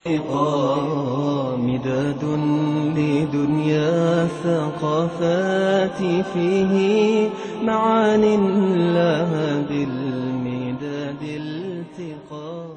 مداد لدنيا الثقافات فيه معان لها بالمداد التقى.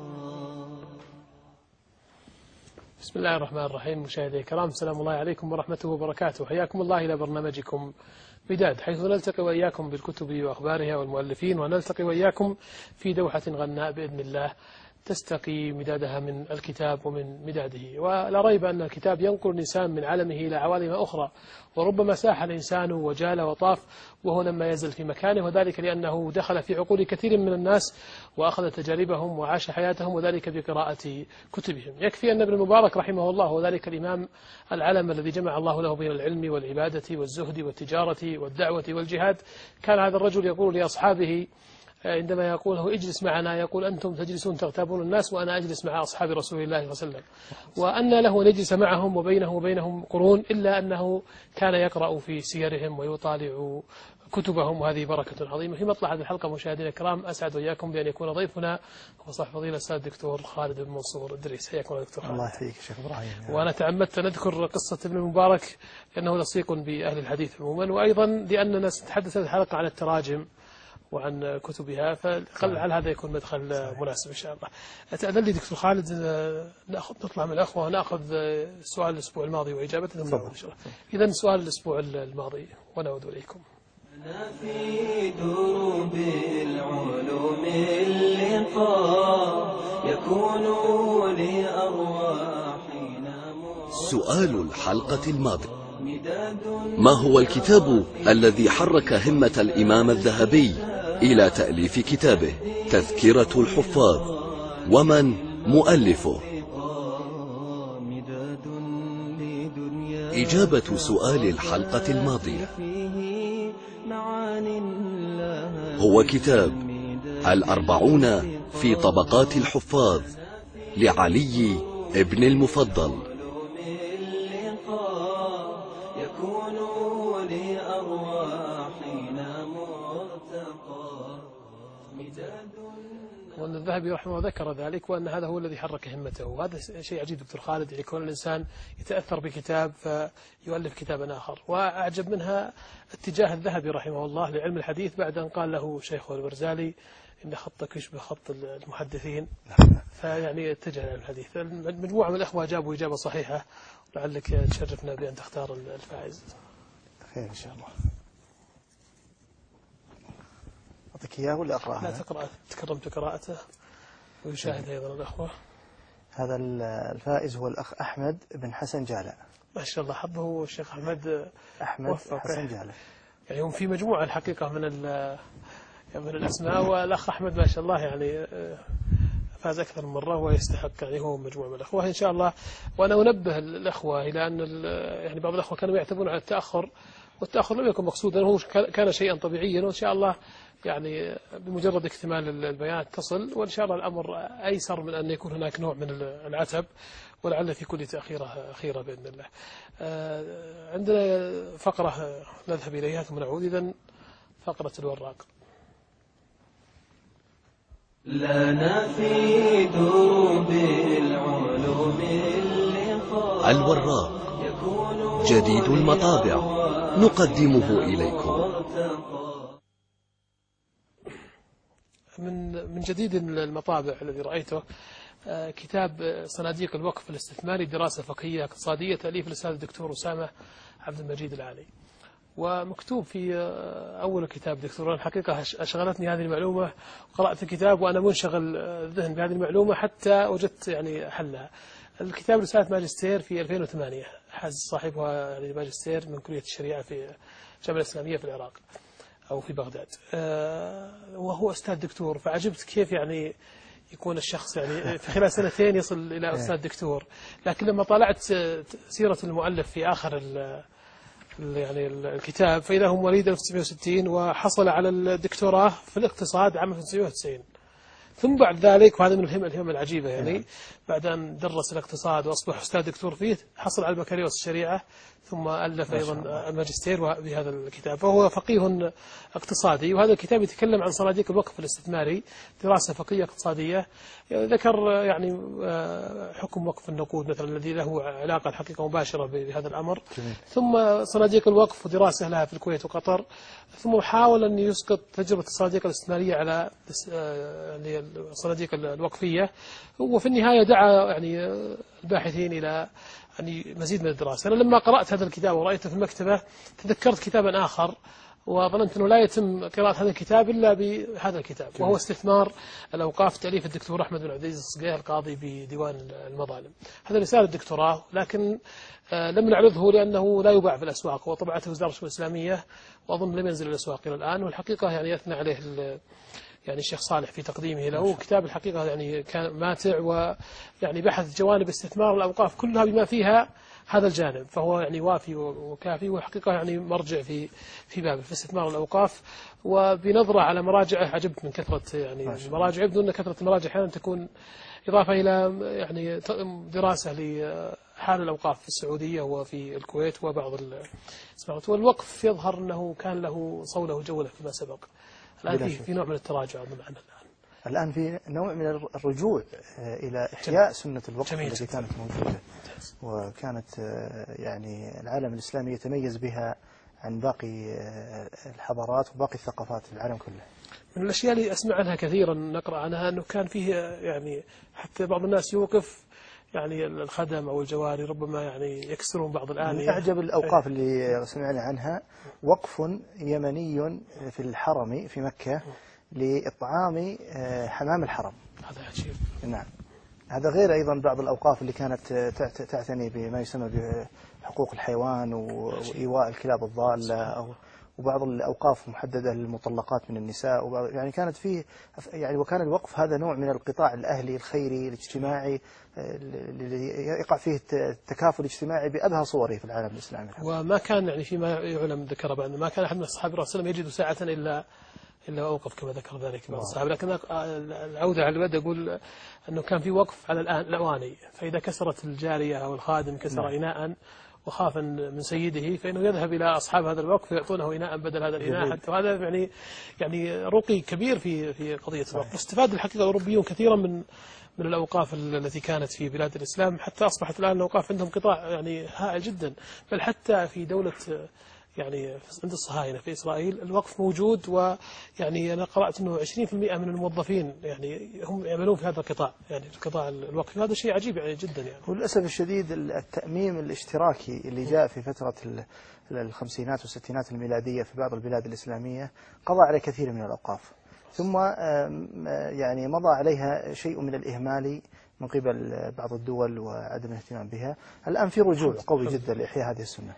بسم الله الرحمن الرحيم. مشاهدي الكرام، سلام الله عليكم ورحمته وبركاته. حياكم الله إلى برنامجكم مداد، حيث نلتقي وإياكم بالكتب وأخبارها والمؤلفين، ونلتقي وإياكم في دوحة غناء بإذن الله تستقي مدادها من الكتاب ومن مداده. ولا ريب أن الكتاب ينقل الإنسان من عالمه إلى عوالم أخرى، وربما ساح الإنسان وجال وطاف وهو لم يزل في مكانه، وذلك لأنه دخل في عقول كثير من الناس وأخذ تجاربهم وعاش حياتهم، وذلك بقراءة كتبهم. يكفي أن ابن المبارك رحمه الله وذلك الإمام العلم الذي جمع الله له بين العلم والعبادة والزهد والتجارة والدعوة والجهاد، كان هذا الرجل يقول لأصحابه عندما يقول له اجلس معنا، يقول أنتم تجلسون تغتابون الناس وأنا أجلس مع أصحاب رسول الله صلى الله عليه وسلم، وأن له أن يجلس معهم وبينهم قرون، إلا أنه كان يقرأ في سيرهم ويطالع كتبهم، وهذه بركة عظيمة. في مطلع هذه الحلقة مشاهدينا الكرام، أسعد وإياكم بأن يكون ضيفنا هو صاحب فضيلة الأستاذ الدكتور خالد بن منصور الدريس. حياكم الله دكتور خالد. الله يحييك شيخ إبراهيم. وأنا تعمدت أن أذكر قصة ابن المبارك لأنه لصيق بأهل الحديث عموما، وأيضا لأننا نتحدث الحلقة عن التراجم وعن كتبها، فلعل هذا يكون مدخل مناسب إن شاء الله. أتأذن لي دكتور خالد نطلع من الأخوة ونأخذ سؤال الأسبوع الماضي وإجابته ثم نعود إن شاء الله. إذن سؤال الأسبوع الماضي ونعود إليكم. أنا في دروب العلوم اللقاء يكون لأرواحنا. سؤال الحلقة الماضية: ما هو الكتاب الذي حرك همة الإمام الذهبي إلى تأليف كتابه تذكرة الحفاظ، ومن مؤلفه؟ إجابة سؤال الحلقة الماضية هو كتاب 40 في طبقات الحفاظ لعلي ابن المفضل. وأن الذهبي رحمه الله ذكر ذلك، وأن هذا هو الذي حرك همته. وهذا شيء عجيب دكتور خالد، يعني كون الإنسان يتأثر بكتاب فيؤلف كتابا آخر. وأعجب منها اتجاه الذهبي رحمه الله لعلم الحديث بعد أن قال له شيخه البرزالي إن خطك يشبه خط المحدثين، فيعني اتجه إلى الحديث. مجموعة من الأخوة جابوا إجابة صحيحة، لعلك تشرفنا بأن تختار الفائز. خير إن شاء الله. أعطيك إياه ولا أقرأه؟ لا تقرأ، تكرمت قراءته ويشاهد أيضا الأخوة. هذا الفائز هو الأخ أحمد بن حسن جالع. ما شاء الله، حظه الشيخ أحمد حسن جالع. يعني هم في مجموعة الحقيقة من الأسماء، والأخ أحمد ما شاء الله يعني فاز أكثر من مرة ويستحق، يعني هو مجموعة من الأخوة إن شاء الله. وأنا أنبه الأخوة إلى أن يعني بعض الأخوة كانوا يعتبرون على التأخر، والتأخر لم يكن مقصودا، هو كان شيئا طبيعيا، وإن شاء الله يعني بمجرد اكتمال البيانات تصل، وإن شاء الله الأمر أيسر من أن يكون هناك نوع من العتب، ولعل في كل تأخيرة خيرة بإذن الله. عندنا فقرة نذهب إليها ثم نعود. إذن فقرة الوراق. لنا في دروب العلوم الوراق جديد المطابع نقدمه إليكم. من جديد المطابع الذي رأيته كتاب صناديق الوقف الاستثماري، دراسة فقهية اقتصادية، تأليف الأستاذ الدكتور أسامة عبد المجيد العالي. ومكتوب في أول الكتاب دكتور، الحقيقة أشغلتني هذه المعلومة، قرأت الكتاب وأنا منشغل الذهن بهذه المعلومة حتى وجدت يعني حلها. الكتاب رسالة ماجستير في 2008، حاز صاحبها يعني ماجستير من كلية الشريعة في الجامعة الإسلامية في العراق أو في بغداد، وهو أستاذ دكتور. فعجبت كيف يعني يكون الشخص يعني في خلال سنتين يصل إلى أستاذ دكتور. لكن لما طالعت سيرة المؤلف في آخر يعني الكتاب، فإذا هو مواليد 1960 وحصل على الدكتوراه في الاقتصاد عام 1990. ثم بعد ذلك، وهذا من الهمم العجيبة يعني، بعد أن درس الاقتصاد وأصبح أستاذ دكتور فيه، حصل على البكالوريوس الشريعة، ثم ألف أيضا الماجستير بهذا الكتاب. فهو فقيه اقتصادي، وهذا الكتاب يتكلم عن صناديق الوقف الاستثماري، دراسة فقهية اقتصادية. ذكر يعني حكم وقف النقود مثلا الذي له علاقة الحقيقة مباشرة بهذا الأمر، ثم صناديق الوقف ودراسة لها في الكويت وقطر، ثم حاول أن يسقط تجربة الصناديق الاستثمارية على الصناديق الوقفية. وفي النهاية دعا يعني الباحثين إلى يعني مزيد من الدراسة. أنا لما قرأت هذا الكتاب ورأيته في المكتبة تذكرت كتابا آخر، وظننت أنه لا يتم قراءة هذا الكتاب إلا بهذا الكتاب، وهو استثمار الأوقاف، تأليف الدكتور أحمد بن عبد العزيز الصقيع القاضي بديوان المظالم. هذا رسالة دكتوراه، لكن لم نعرضه لأنه لا يباع في الأسواق، وطبعته وزارة الشؤون الإسلامية، وأظن لم ينزل الأسواق إلى الآن. والحقيقة يعني أثنى عليه يعني الشيخ صالح في تقديمه له. كتاب الحقيقة يعني كان ماتع، ويعني بحث جوانب استثمار الأوقاف كلها بما فيها هذا الجانب، فهو يعني وافي وكافي، وحقيقة يعني مرجع في بابه في استثمار الأوقاف. وبنظرة على مراجعه عجبت من كثرة يعني المراجع. يبدو أن كثرة المراجع أحيانا تكون إضافة إلى يعني دراسة لحال الأوقاف في السعودية وفي الكويت وبعض الإسماعات. والوقف يظهر أنه كان له صولة وجولة فيما سبق. الآن في نوع من التراجع أظن عنه الآن في نوع من الرجوع إلى إحياء سنة الوقف التي كانت موجودة، وكانت يعني العالم الإسلامي يتميز بها عن باقي الحضارات وباقي الثقافات في العالم كله. من الأشياء اللي أسمع عنها كثيرا نقرأ عنها أنه كان فيه يعني حتى بعض الناس يوقف يعني الخدم أو الجواري ربما يعني يكسرون بعض الآلية. من أعجب الأوقاف اللي سمعنا عنها وقف يمني في الحرم في مكة لإطعام حمام الحرم. هذا عجيب. نعم، هذا غير أيضا بعض الأوقاف اللي كانت تعتني بما يسمى بحقوق الحيوان وإيواء الكلاب الضالة، وبعض الأوقاف محددة للمطلقات من النساء، يعني كانت فيه يعني. وكان الوقف هذا نوع من القطاع الأهلي الخيري الاجتماعي الذي يقع فيه التكافل الاجتماعي بأبهى صوره في العالم الإسلامي. وما كان يعني فيما يعلم ذكر بأن ما كان أحد من أصحاب الرسول صلى الله عليه وسلم يجد ساعة إلا أوقف كما ذكر ذلك بعض الصحابة. لكن العودة على البدء أقول أنه كان في وقف على الأواني، فإذا كسرت الجارية أو الخادم كسر إناء وخافا من سيده فإنه يذهب إلى أصحاب هذا الوقف فيعطونه إناء بدل هذا الإناء حتى. وهذا يعني رقي كبير في قضية الوقف. استفاد الحقيقة الأوروبيون كثيرا من الأوقاف التي كانت في بلاد الإسلام، حتى أصبحت الآن الأوقاف عندهم قطاع يعني هائل جدا. بل حتى في دولة يعني عند الصهاينة في إسرائيل الوقف موجود، ويعني أنا قرأت أنه 20% من الموظفين يعني هم يعملون في هذا القطاع، يعني القطاع الوقفي. هذا شيء عجيب يعني جدا يعني. وللأسف الشديد التأميم الاشتراكي اللي جاء في فترة الخمسينات والستينات الميلادية في بعض البلاد الإسلامية قضى على كثير من الأوقاف، ثم يعني مضى عليها شيء من الإهمال من قبل بعض الدول وعدم الاهتمام بها. الآن في رجوع قوي جدا لإحياء هذه السنة.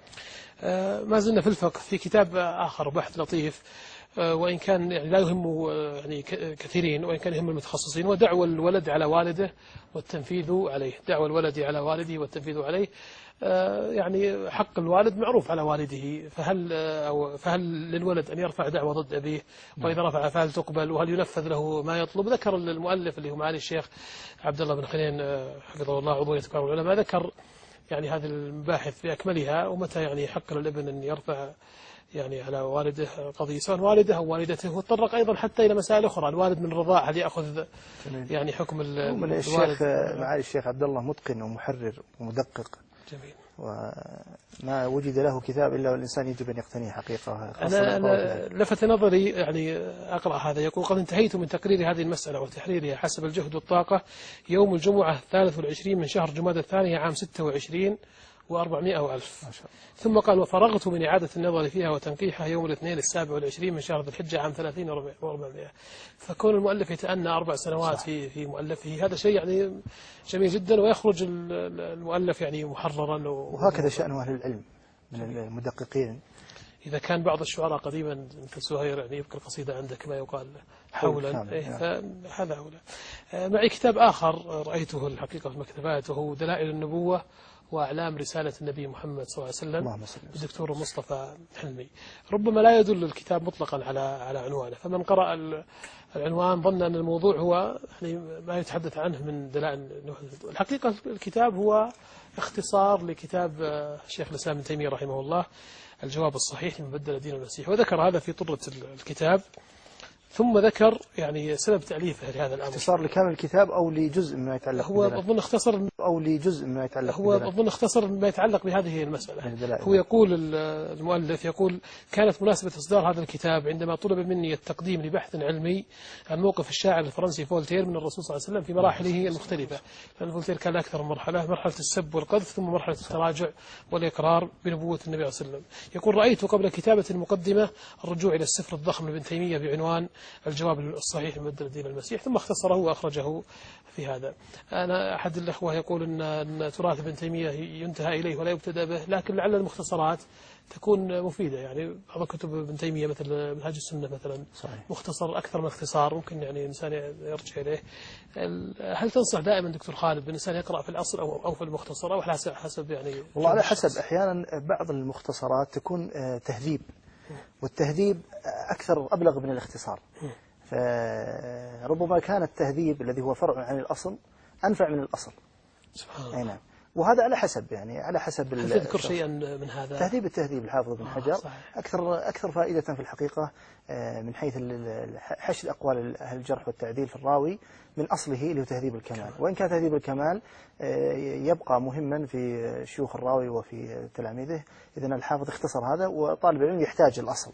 ما زلنا في الفقه في كتاب آخر بحث لطيف، وإن كان يعني لا يهم يعني كثيرين، وإن كان يهم المتخصصين، ودعوى الولد على والده والتنفيذ عليه. دعوى الولد على والده والتنفيذ عليه. يعني حق الوالد معروف على والده، فهل للولد أن يرفع دعوى ضد أبيه؟ وإذا رفع فهل تقبل؟ وهل ينفذ له ما يطلب؟ ذكر المؤلف اللي هو معالي الشيخ عبد الله بن خلين حفظه الله عضوية كبار العلماء، ذكر يعني هذه المباحث بأكملها، ومتى يعني يحق للابن أن يرفع يعني على والده قضية سواء والده أو والدته. وتطرق أيضا حتى إلى مسائل أخرى، الوالد من الرضاع هل يأخذ يعني حكم من الشيخ معالي الشيخ عبد الله متقن ومحرر ومدقق. جميل. وما وجد له كتاب إلا والإنسان يجب أن يقتنيه حقيقة. أنا لفت نظري يعني أقرأ هذا، يقول: قد انتهيت من تقرير هذه المسألة وتحريرها حسب الجهد والطاقة يوم الجمعة 23 من شهر جمادى الثانية عام 26 و400,000. ثم قال: وفرغت من إعادة النظر فيها وتنقيحها يوم الاثنين 27 من شهر ذي الحجة عام 30 و400. فكون المؤلف يتأنى 4 سنوات في مؤلفه هذا شيء يعني جميل جدا، ويخرج المؤلف يعني محررا. وهكذا شأن أهل العلم من المدققين. إذا كان بعض الشعراء قديما مثل سهير يعني يبقى القصيدة عنده كما يقال حولا، فهذا أولى. معي كتاب آخر رأيته الحقيقة في المكتبات، وهو دلائل النبوة وأعلام رسالة النبي محمد صلى الله عليه وسلم اللهم صل وسلم. الدكتور مصطفى حلمي. ربما لا يدل الكتاب مطلقا على عنوانه، فمن قرأ العنوان ظن أن الموضوع هو يعني ما يتحدث عنه من دلائل الحقيقة. الكتاب هو اختصار لكتاب الشيخ الإسلام ابن تيمية رحمه الله الجواب الصحيح لمن بدل دين المسيح، وذكر هذا في طرة الكتاب، ثم ذكر يعني سبب تأليفه لهذا الأمر. اختصار لكامل الكتاب أو لجزء مما يتعلق هو أظن اختصر ما يتعلق بهذه المسألة. هو يقول المؤلف يقول: كانت مناسبة إصدار هذا الكتاب عندما طلب مني التقديم لبحث علمي عن موقف الشاعر الفرنسي فولتير من الرسول صلى الله عليه وسلم في مراحله المختلفة، لأن فولتير كان أكثر من مرحلة السب والقذف، ثم مرحلة التراجع والإقرار بنبوة النبي صلى الله عليه وسلم. يقول: رأيت قبل كتابة المقدمة الرجوع إلى السفر الضخم لابن تيمية بعنوان الجواب الصحيح لمبدل دين المسيح، ثم اختصره وأخرجه في هذا. أنا أحد الأخوة يقول أن تراث ابن تيمية ينتهى إليه ولا يبتدأ به، لكن لعل المختصرات تكون مفيدة. يعني بعض كتب ابن تيمية مثل منهاج السنة مثلا صحيح. مختصر أكثر من اختصار، ممكن يعني الإنسان يرجع إليه. هل تنصح دائما دكتور خالد بالإنسان يقرأ في الأصل أو في المختصر، أو حسب يعني؟ والله على حسب. أحيانا بعض المختصرات تكون تهذيب، والتهذيب أكثر أبلغ من الاختصار، فربما كان التهذيب الذي هو فرع عن الأصل أنفع من الأصل. سبحان الله. نعم. وهذا على حسب يعني على حسب. هل تذكر شيئا من هذا؟ التهذيب الحافظ ابن حجر أكثر فائدة في الحقيقة من حيث حشد أقوال أهل الجرح والتعديل في الراوي من أصله اللي هو تهذيب الكمال. وإن كان تهذيب الكمال يبقى مهما في شيوخ الراوي وفي تلاميذه، إذن الحافظ اختصر هذا، وطالب العلم يحتاج الأصل.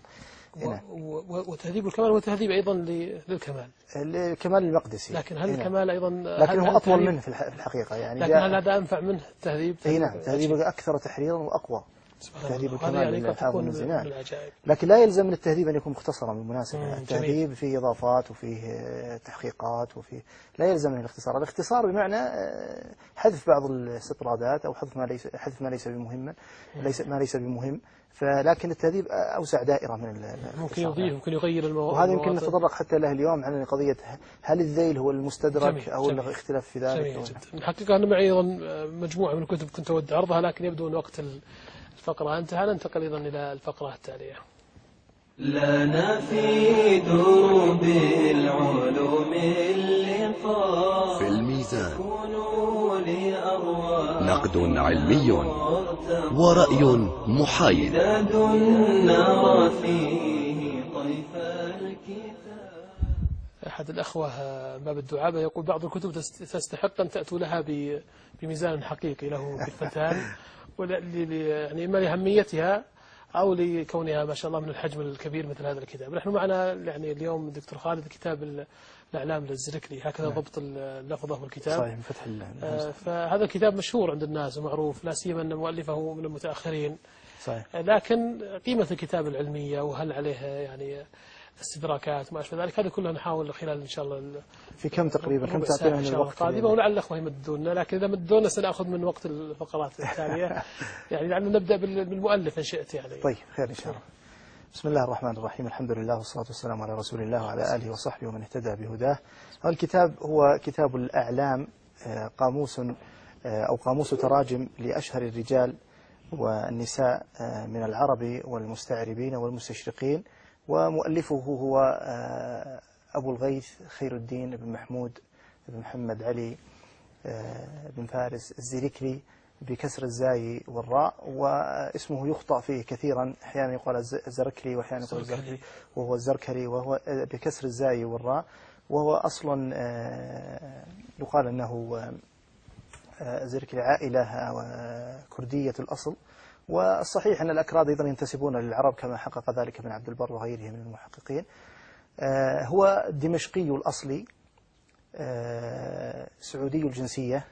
وتهذيب الكمال وتهذيب أيضا للكمال، الكمال المقدسي. لكن هل الكمال أيضا لكن هو أطول منه في الحقيقة يعني. لكن هل هذا أنفع منه التهذيب؟ نعم، تهذيب أكثر تحريرا وأقوى. تهذيب الكمال يعني للحافظ المزي. لكن لا يلزم من التهذيب أن يكون مختصرا بالمناسبة. التهذيب فيه إضافات وفيه تحقيقات وفيه، لا يلزم من الاختصار. الاختصار بمعنى حذف بعض الاستطرادات أو حذف ما ليس بمهم، ما ليس بمهم. فلكن التهذيب أوسع دائرة من ممكن يضيف، ممكن يغير المواضيع، وهذا يمكن نتطرق حتى له اليوم عن قضية هل الذيل هو المستدرك أو الاختلاف في ذلك. الحقيقة أنا معي أيضا مجموعة من الكتب كنت أود عرضها، لكن يبدو أن وقت الفقرة انتهى. ننتقل أيضا إلى الفقرة التالية. لنا في دروب العلوم اللقاء في الميزان نقد علمي ورأي محايد. أحد الأخوة باب الدعابة يقول: بعض الكتب تستحق أن تأتوا لها بميزان حقيقي له بالفتان، يعني إما لأهميتها أو لكونها ما شاء الله من الحجم الكبير مثل هذا الكتاب. نحن معنا يعني اليوم دكتور خالد كتاب الأعلام للزركلي، هكذا ضبط اللفظة والكتاب. صحيح، من فتح الله. فهذا الكتاب مشهور عند الناس ومعروف، لا سيما أن مؤلفه من المتأخرين. صحيح. لكن قيمة الكتاب العلمية وهل عليه يعني استدراكات وما أشبه ذلك، هذه كلها نحاول خلال إن شاء الله في كم تقريبا كم تعطينا من الوقت القادمة، ولعل الأخوة يمدونا، لكن إذا مدونا سنأخذ من وقت الفقرات التالية. يعني لعلنا نبدأ بالمؤلف إن شئت يعني. طيب خير إن شاء الله. بسم الله الرحمن الرحيم، الحمد لله والصلاة والسلام على رسول الله وعلى آله وصحبه ومن اهتدى بهداه. الكتاب هو كتاب الأعلام، قاموس أو قاموس تراجم لأشهر الرجال والنساء من العرب والمستعربين والمستشرقين، ومؤلفه هو أبو الغيث خير الدين بن محمود بن محمد علي بن فارس الزركلي بكسر الزاي والراء، واسمه يخطأ فيه كثيرا، أحيانا يقال الزركلي وأحيانا يقال الزركلي، وهو الزركري، وهو بكسر الزاي والراء، وهو أصلا يقال أنه زركلي عائلة كردية الأصل، والصحيح أن الأكراد أيضا ينتسبون للعرب كما حقق ذلك ابن عبد البر وغيره من المحققين. هو دمشقي الأصلي، سعودي الجنسية،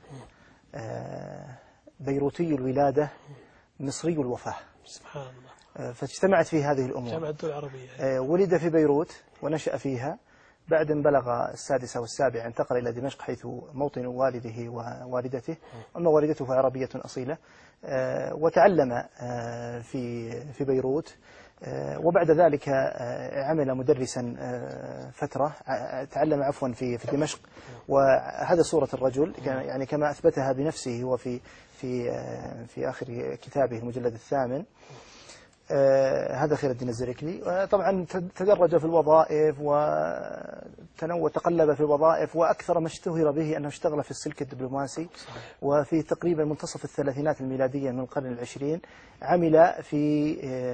بيروتي الولادة، مصري الوفاة. سبحان الله. فاجتمعت في هذه الأمور. جامعة الدول العربية. ولد في بيروت ونشأ فيها، بعد أن بلغ السادسة والسابعة انتقل إلى دمشق حيث موطن والده ووالدته، أما والدته فعربية أصيلة، وتعلم في بيروت وبعد ذلك عمل مدرسا فترة، تعلم عفوا في دمشق. وهذا صورة الرجل يعني كما أثبتها بنفسه هو في آخر كتابه المجلد الثامن. هذا خير الدين الزركلي. طبعا تدرج في الوظائف وتقلب في الوظائف، وأكثر ما اشتهر به أنه اشتغل في السلك الدبلوماسي. وفي تقريبا منتصف الثلاثينات الميلادية من القرن العشرين عمل في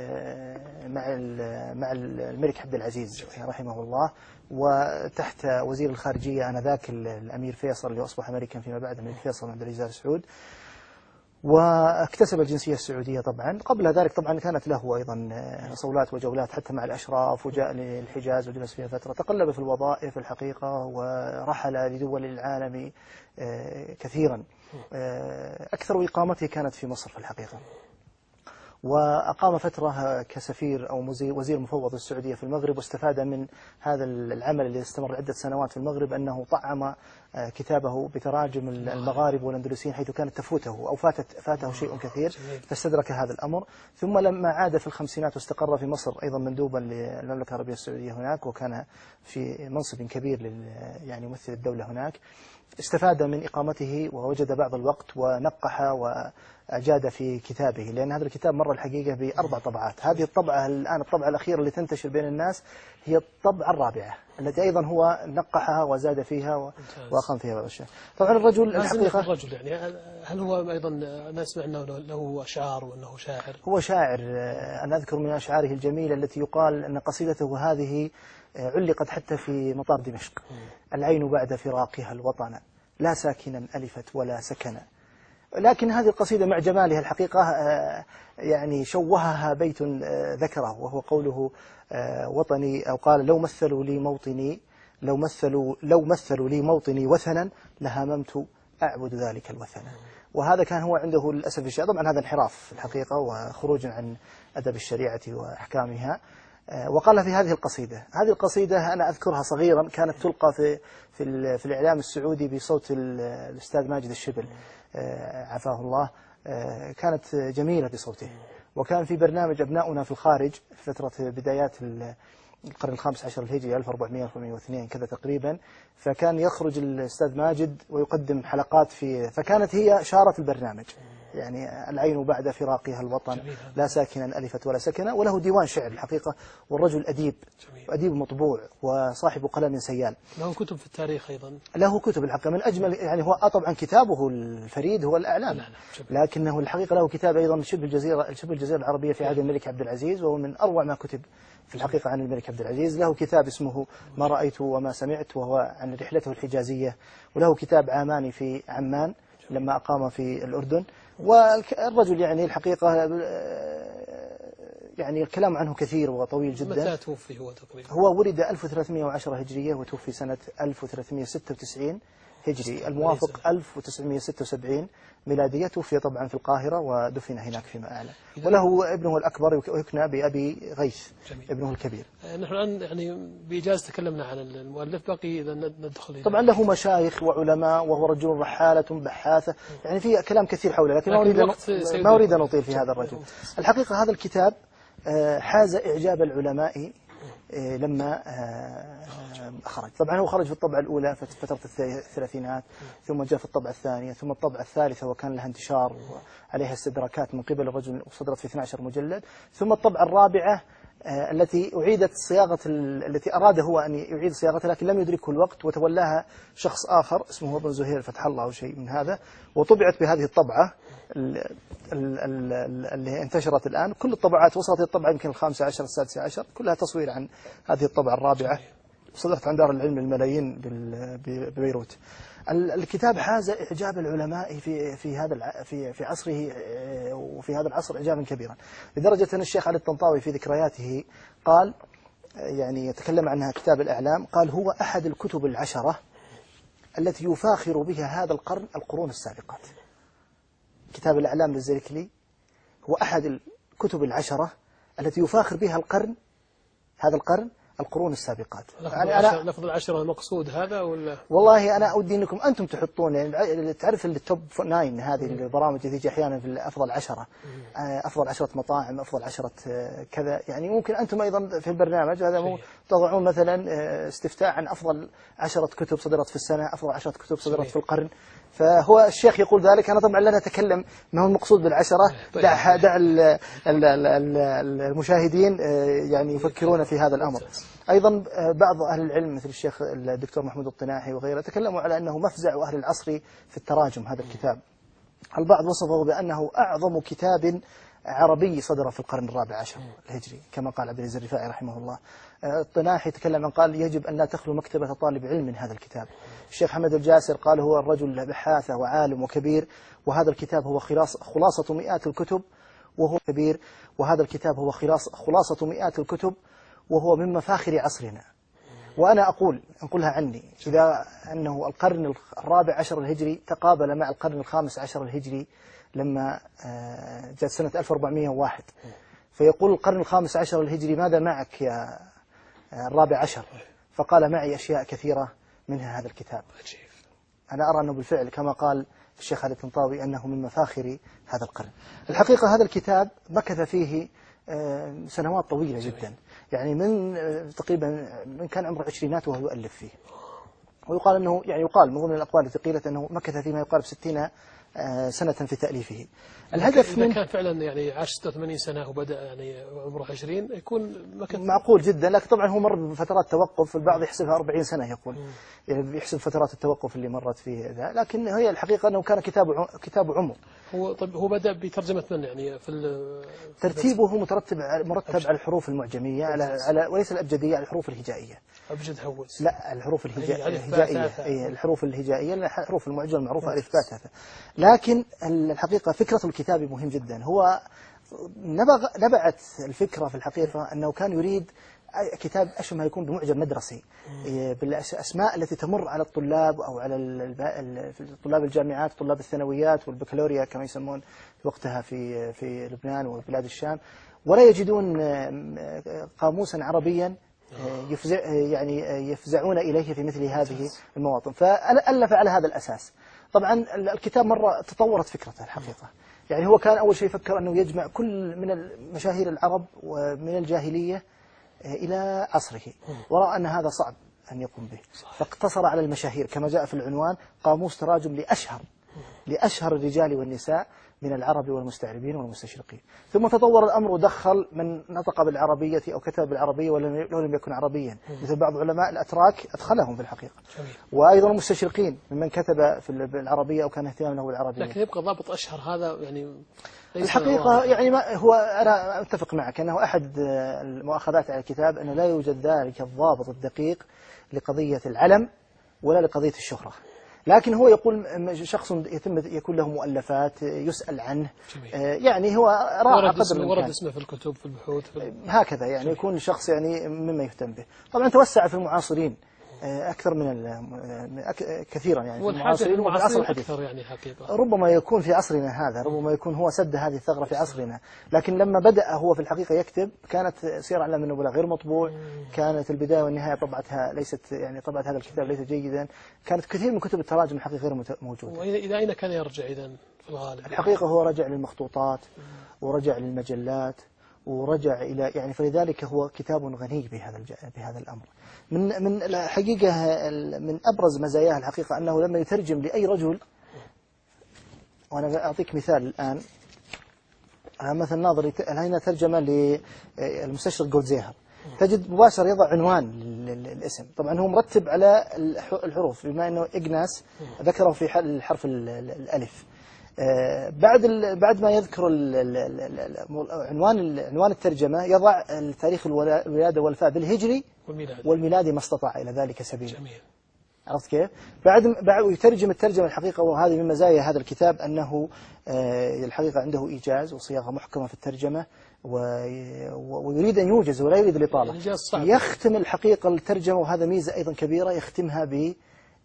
مع الملك عبد العزيز رحمه الله، وتحت وزير الخارجية آنذاك الأمير فيصل اللي أصبح ملكا فيما بعد، الملك فيصل عبد العزيز آل سعود. واكتسب الجنسية السعودية. طبعا قبل ذلك طبعا كانت له أيضا صولات وجولات حتى مع الأشراف، وجاء للحجاز وجلس فيها فترة. تقلب في الوظائف الحقيقة، ورحل لدول العالم كثيرا. أكثر إقامته كانت في مصر في الحقيقة، وأقام فترة كسفير أو وزير مفوض السعودية في المغرب. واستفاد من هذا العمل اللي استمر عدة سنوات في المغرب أنه طعم كتابه بتراجم المغاربة والأندلسيين حيث كانت تفوته أو فاته شيء كثير، فاستدرك هذا الأمر. ثم لما عاد في الخمسينات واستقر في مصر أيضا مندوبا للمملكة العربية السعودية هناك، وكان في منصب كبير يعني يمثل الدولة هناك، استفاد من إقامته ووجد بعض الوقت ونقح وأجاد في كتابه، لأن هذا الكتاب مر الحقيقة ب4 طبعات. هذه الطبعة الآن الطبعة الأخيرة اللي تنتشر بين الناس هي الطبعة الرابعة التي أيضا هو نقحها وزاد فيها وأقام فيها بعض الأشياء. طبعا الرجل الحقيقة الرجل يعني هل هو أيضا نسمع أنه له أشعار وأنه شاعر؟ هو شاعر. أنا أذكر من أشعاره الجميلة التي يقال أن قصيدته هذه علقت حتى في مطار دمشق: العين بعد فراقها الوطن لا ساكنا ألفت ولا سكنا. لكن هذه القصيدة مع جمالها الحقيقة يعني شوهها بيت ذكره، وهو قوله وطني، أو قال: لو مثلوا لي موطني وثنا لهممت أعبد ذلك الوثن. وهذا كان هو عنده للأسف الشيء. طبعا هذا انحراف في الحقيقة وخروج عن أدب الشريعة وأحكامها. وقال في هذه القصيدة أنا أذكرها صغيرا، كانت تلقى في الإعلام السعودي بصوت الأستاذ ماجد الشبل عافاه الله. كانت جميلة بصوته. وكان في برنامج أبناؤنا في الخارج في فترة بدايات القرن ال15 الهجري 1400-1402 كذا تقريبا، فكان يخرج الأستاذ ماجد ويقدم حلقات فكانت هي شارة البرنامج، يعني العين بعد فراقها الوطن لا ساكنا ألفت ولا سكنا. وله ديوان شعر الحقيقة، والرجل أديب وأديب مطبوع وصاحب قلم سيال. له كتب في التاريخ أيضا، له كتب الحقيقة من أجمل، يعني هو طبعا كتابه الفريد هو الأعلام، لكنه الحقيقة له كتاب أيضا شبه الجزيرة العربية في عهد الملك عبد العزيز، وهو من أروع ما كتب في الحقيقة عن الملك عبد العزيز. له كتاب اسمه ما رأيت وما سمعت، وهو عن رحلته الحجازية. وله كتاب عاماني في عمان لما أقام في الأردن. والرجل يعني الحقيقة يعني الكلام عنه كثير وطويل جدا. متى توفي هو تقريبا؟ هو ولد 1310 هجرية وتوفي سنة 1396 هجري، الموافق 1976 ميلادية. توفي طبعا في القاهرة ودفن هناك فيما أعلم. وله ابنه الأكبر يكنى بأبي غيث، ابنه الكبير. نحن الآن يعني بإيجاز تكلمنا عن المؤلف، بقي إذا ندخل طبعا له مشايخ وعلماء، وهو رجل رحالة بحاثة، يعني في كلام كثير حوله، لكن ما أريد أن أطيل في هذا الرجل. الحقيقة هذا الكتاب حاز إعجاب العلماء لما خرج. طبعا هو خرج في الطبعة الأولى في فترة الثلاثينات، ثم جاء في الطبعة الثانية، ثم الطبعة الثالثة وكان لها انتشار وعليها استدراكات من قبل الرجل، وصدرت في 12 مجلد. ثم الطبعة الرابعة التي أعيدت صياغة التي أراد هو أن يعيد صياغتها، لكن لم يدركه الوقت، وتولاها شخص آخر اسمه ابن زهير فتح الله أو شيء من هذا، وطبعت بهذه الطبعة اللي انتشرت الآن. كل الطبعات وصلت الطبعة يمكن 15 16 17 كلها تصوير عن هذه الطبعة الرابعة، صدرت عن دار العلم الملايين ببيروت. الكتاب حاز إعجاب العلماء في عصره، وفي هذا العصر إعجابا كبيرا، لدرجة أن الشيخ علي الطنطاوي في ذكرياته قال، يعني يتكلم عنها كتاب الأعلام، قال: هو أحد الكتب العشرة التي يفاخر بها هذا القرون السابقات. كتاب الأعلام للزركلي هو أحد الكتب العشرة التي يفاخر بها هذا القرن القرون السابقات. لفظ العشرة المقصود هذا ولا؟ والله أنا أودي أنكم أنتم تحطون، يعني تعرف التوب 9 هذه البرامج اللي تيجي أحيانا في أفضل 10، أفضل 10 مطاعم، أفضل 10 كذا، يعني ممكن أنتم أيضا في البرنامج هذا تضعون مثلا استفتاء عن أفضل 10 كتب صدرت في السنة، أفضل 10 كتب صدرت في القرن. فهو الشيخ يقول ذلك. أنا طبعا لا نتكلم ما هو المقصود بالعشرة، دع المشاهدين يعني يفكرون في هذا الأمر. أيضا بعض أهل العلم مثل الشيخ الدكتور محمود الطناحي وغيره تكلموا على أنه مفزع أهل العصر في التراجم هذا الكتاب. البعض وصفه بأنه أعظم كتاب عربي صدر في القرن الرابع عشر الهجري كما قال عبد العزيز الرفاعي رحمه الله. الطناحي تكلم عن قال يجب أن لا تخلو مكتبة طالب علم من هذا الكتاب. الشيخ حمد الجاسر قال هو الرجل بحاثة وعالم وكبير، وهذا الكتاب هو خلاصة مئات الكتب وهو كبير، وهذا الكتاب هو خلاصة مئات الكتب وهو من مفاخر عصرنا. وأنا أقولها عني، إذا أنه القرن الرابع عشر الهجري تقابل مع القرن الخامس عشر الهجري لما جاءت سنة 1401، فيقول القرن الخامس عشر الهجري ماذا معك يا الرابع عشر؟ فقال معي أشياء كثيرة منها هذا الكتاب. أنا أرى أنه بالفعل كما قال الشيخ خالد الطنطاوي أنه من مفاخر هذا القرن. الحقيقة هذا الكتاب مكث فيه سنوات طويلة جدا، يعني من تقريبا من كان عمره عشرينات وهو يؤلف فيه. ويقال أنه يعني يقال من ضمن الأقوال التي قيلت أنه مكث فيما يقارب 60 سنة في تأليفه. الهدف إذا كان فعلا يعني عاش 86 سنة وبدأ يعني عمره 20 يكون مكث معقول جدا، لكن طبعا هو مر بفترات توقف، البعض يحسبها 40 سنة يقول، يعني يحسب فترات التوقف اللي مرت فيه ذا، لكن هي الحقيقة أنه كان كتاب عمر. هو بدأ بترجمة من يعني ترتيبه مرتب على الحروف المعجمية على وليس الأبجدية، على الحروف الهجائية. أبجد هوس. لا الحروف الهجائية، الحروف الهجائية، الحروف المعجمة المعروفة ألف باء تاء. لكن الحقيقة فكرة الكتاب مهم جدا. هو نبعت الفكرة في الحقيقة أنه كان يريد كتاب أشبه ما يكون بمعجم مدرسي بالأسماء التي تمر على الطلاب أو على طلاب الجامعات، طلاب الثانويات والبكالوريا كما يسمون وقتها في لبنان وبلاد الشام، ولا يجدون قاموسا عربيا يعني يفزعون إليه في مثل هذه المواطن، فألف على هذا الأساس. طبعا الكتاب مرة تطورت فكرته الحقيقة، يعني هو كان أول شيء فكر أنه يجمع كل من المشاهير العرب ومن الجاهلية إلى عصره، ورأى أن هذا صعب أن يقوم به، فاقتصر على المشاهير كما جاء في العنوان: قاموس تراجم لأشهر الرجال والنساء من العرب والمستعربين والمستشرقين. ثم تطور الأمر ودخل من نطق بالعربية أو كتب بالعربية ولو لم يكن عربيا، مثل بعض علماء الأتراك أدخلهم في الحقيقة، وأيضا المستشرقين ممن كتب بالعربية أو كان اهتمامه بالعربية. لكن يبقى ضابط أشهر هذا يعني الحقيقة يعني هو أنا أتفق معك أنه أحد المؤاخذات على الكتاب أنه لا يوجد ذلك الضابط الدقيق لقضية العلم ولا لقضية الشهرة، لكن هو يقول شخص يكون له مؤلفات يسأل عنه، يعني هو راعى قدر ورد اسمه في الكتب في البحوث هكذا، يعني يكون شخص يعني مما يهتم به. طبعا توسع في المعاصرين أكثر من كثيرا، يعني في المعاصرين وفي العصر الحديث يعني حقيقة. ربما يكون في عصرنا هذا، ربما يكون هو سد هذه الثغرة في عصرنا، لكن لما بدأ هو في الحقيقة يكتب كانت سير أعلام النبلاء غير مطبوع، كانت البداية والنهاية طبعتها ليست، يعني طبعة هذا الكتاب ليست جيدا، كانت كثير من كتب التراجم الحقيقة غير موجودة. وإلى أين كان يرجع إذن في الغالب؟ الحقيقة هو رجع للمخطوطات ورجع للمجلات ورجع إلى، يعني فلذلك هو كتاب غني بهذا الأمر. من الحقيقة من أبرز مزاياه الحقيقة أنه لما يترجم لأي رجل، وأنا أعطيك مثال الآن، مثلا ناظر هنا ترجمة للمستشرق جولدزيهر، تجد مباشر يضع عنوان للاسم، طبعا هو مرتب على الحروف بما أنه إغناس ذكره في الحرف الألف. بعد ما يذكر عنوان الترجمة يضع تاريخ الولادة والوفاة بالهجري والميلادي ما استطاع إلى ذلك سبيلا. عرفت كيف؟ بعد يترجم الترجمة الحقيقة، وهذه من مزايا هذا الكتاب أنه الحقيقة عنده إيجاز وصياغة محكمة في الترجمة، ويريد أن يوجز ولا يريد الإطالة. يختم الحقيقة الترجمة، وهذا ميزة أيضا كبيرة، يختمها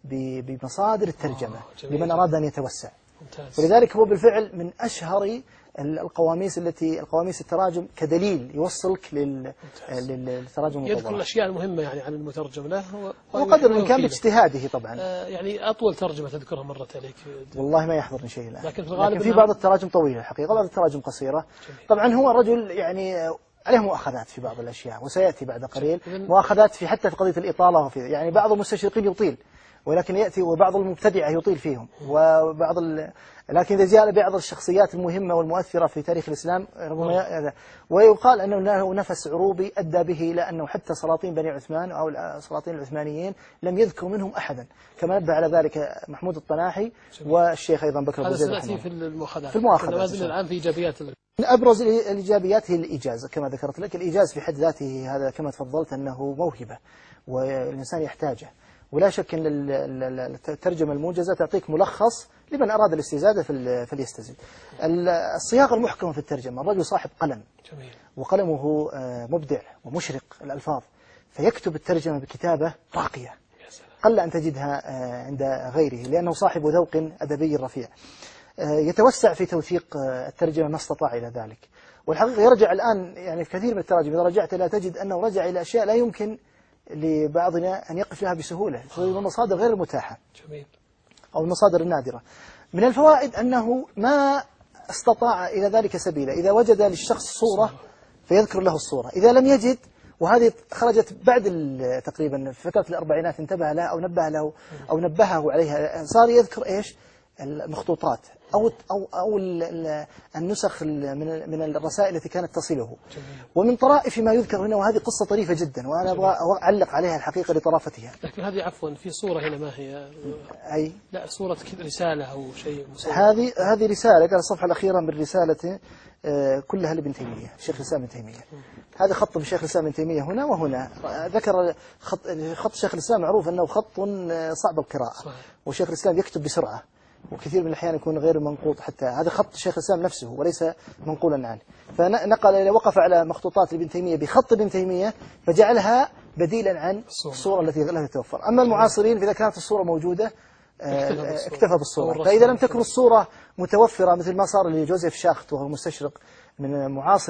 بمصادر الترجمة لمن أراد أن يتوسع. ولذلك هو بالفعل من أشهر القواميس التراجم كدليل يوصلك للتراجم يذكر المطولة. الأشياء المهمة يعني عن المترجم له وقدر الإمكان باجتهاده طبعا. يعني أطول ترجمة تذكرها مرت عليك؟ والله ما يحضرني شيء الآن، لكن في الغالب في بعض التراجم طويلة الحقيقة، بعض التراجم قصيرة. طبعا هو الرجل يعني عليه مؤاخذات في بعض الأشياء، وسيأتي بعد قليل مؤاخذات في حتى في قضية الإطالة، وفي يعني بعض المستشرقين يطيل، ولكن يأتي وبعض المبتدعة يطيل فيهم، لكن إذا جاء بعض الشخصيات المهمة والمؤثرة في تاريخ الإسلام ربما ويقال أنه له نفس عروبي أدى به إلى أنه حتى سلاطين بني عثمان أو السلاطين العثمانيين لم يذكروا منهم أحدا، كما نبه على ذلك محمود الطناحي والشيخ أيضا بكر بن زيد. هذا سنأتي في المؤاخذات. في المؤاخذات نازل الآن في إيجابيات. من أبرز الإيجابيات هي الإيجاز كما ذكرت لك. الإيجاز في حد ذاته هذا كما تفضلت أنه موهبة والإنسان يحتاجه، ولا شك أن الترجمة الموجزة تعطيك ملخص لمن أراد الاستزادة فليستزيد. الصياغة المحكمة في الترجمة، الرجل صاحب قلم جميل، وقلمه مبدع ومشرق الألفاظ، فيكتب الترجمة بكتابة راقية قل أن تجدها عند غيره، لأنه صاحب ذوق أدبي رفيع. يتوسع في توثيق الترجمة ما استطاع إلى ذلك، والحقيقة يرجع الآن يعني في كثير من التراجم إذا رجعت لا تجد أنه رجع إلى أشياء لا يمكن لبعضنا أن يقف لها بسهولة، من المصادر غير المتاحة جميل، أو المصادر النادرة. من الفوائد أنه ما استطاع إلى ذلك سبيلا، إذا وجد للشخص صورة فيذكر له الصورة، إذا لم يجد، وهذه خرجت بعد تقريبا في فترة الأربعينات انتبه لها أو نبه له أو نبهه عليها، صار يذكر إيش المخطوطات أو النسخ من الرسائل التي كانت تصله. ومن طرائف ما يذكر هنا، وهذه قصة طريفة جدا وأنا أبغى أعلق عليها الحقيقة لطرافتها. لكن هذه عفوا في صورة هنا ما هي؟ أي لا، صورة كذا رسالة أو شيء مصور. هذه رسالة، قال الصفحة الأخيرة من رسالته كلها لابن تيمية، الشيخ الإسلام ابن تيمية. هذا خط الشيخ الإسلام ابن تيمية هنا وهنا. ذكر خط الشيخ الإسلام معروف أنه خط صعب القراءة، والشيخ الإسلام يكتب بسرعة وكثير من الأحيان يكون غير منقوط، حتى هذا خط الشيخ الإسلام نفسه وليس منقولا عنه. فنقل وقف على مخطوطات ابن تيمية بخط ابن تيمية فجعلها بديلا عن الصورة التي لا تتوفر. أما المعاصرين فإذا كانت الصورة موجودة اكتفى بالصورة، فإذا لم تكن الصورة متوفرة مثل ما صار لجوزيف شاخت وهو مستشرق من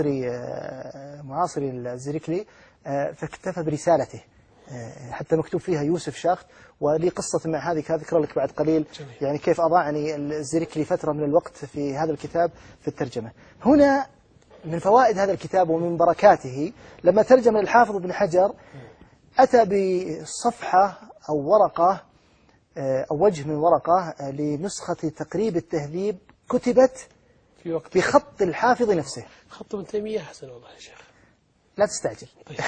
معاصري الزريكلي، فاكتفى برسالته حتى مكتوب فيها يوسف شاخت. ولي قصة مع هذه أذكر لك بعد قليل، يعني كيف أضاعني الزريكلي فترة من الوقت في هذا الكتاب في الترجمة. هنا من فوائد هذا الكتاب ومن بركاته لما ترجم الحافظ ابن حجر أتى بصفحة أو ورقة أو وجه من ورقة لنسخة تقريب التهذيب كتبت في وقت بخط الحافظ نفسه. خط ابن تيمية حسن والله يا شيخ، لا تستعجل.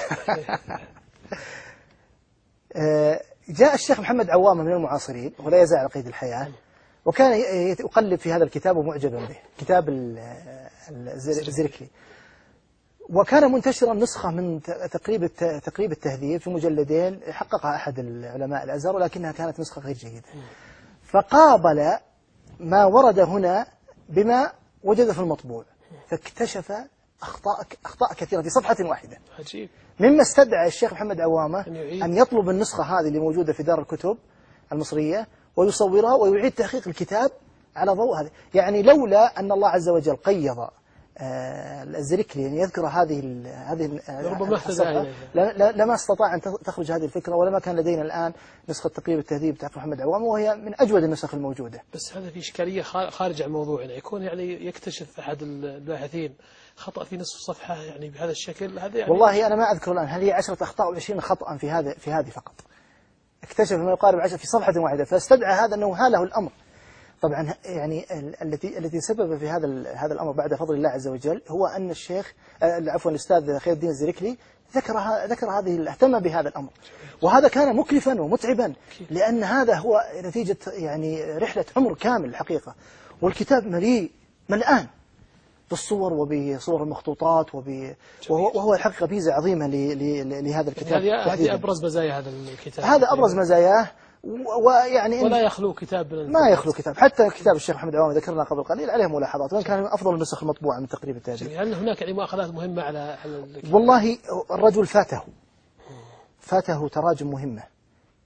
جاء الشيخ محمد عوامة من المعاصرين ولا يزال على قيد الحياة، وكان يقلب في هذا الكتاب ومعجبا به، كتاب الزريكلي، وكان منتشرا نسخة من تقريب التهذيب في مجلدين حققها أحد العلماء الأزهر، ولكنها كانت نسخة غير جيدة. فقابل ما ورد هنا بما وجد في المطبوع، فاكتشف أخطاء كثيرة في صفحة واحدة. عجيب. مما استدعى الشيخ محمد عوامة أن يطلب النسخة هذه اللي موجودة في دار الكتب المصرية ويصورها ويعيد تحقيق الكتاب على ضوء هذا. يعني لولا أن الله عز وجل قيض الزريكلي أن يذكر هذه ربما الصفحة لما استطاع أن تخرج هذه الفكرة، ولما كان لدينا الآن نسخة تقريب التهذيب بتاع محمد عوامة، وهي من أجود النسخ الموجودة. بس هذا في إشكالية خارج عن موضوعنا، يكون يعني يكتشف أحد الباحثين خطأ في نصف صفحة يعني بهذا الشكل، هذا يعني والله أنا ما أذكر الآن هل هي 10 أخطاء أو 20 خطأ في هذه فقط. اكتشف ما يقارب 10 في صفحة واحدة، فاستدعى هذا أنه هاله الأمر. طبعا يعني التي سبب في هذا الأمر بعد فضل الله عز وجل هو أن الشيخ عفوا الأستاذ خير الدين الزريكلي ذكر هذه اهتم بهذا الأمر، وهذا كان مكلفا ومتعبا، لأن هذا هو نتيجة يعني رحلة عمر كامل الحقيقة، والكتاب ملآن بالصور وبصور المخطوطات وهو الحقيقة ميزة عظيمة لهذا الكتاب. هذه أبرز مزايا هذا الكتاب، هذا أبرز مزاياه. ويعني ولا يخلو كتاب ما يخلو كتاب، حتى كتاب الشيخ محمد عوامة ذكرنا قبل قليل عليه ملاحظات، وان كان من افضل النسخ المطبوعه من تقريب التهذيب. هل هناك يعني مؤاخذات مهمه على والله الرجل فاته تراجم مهمه،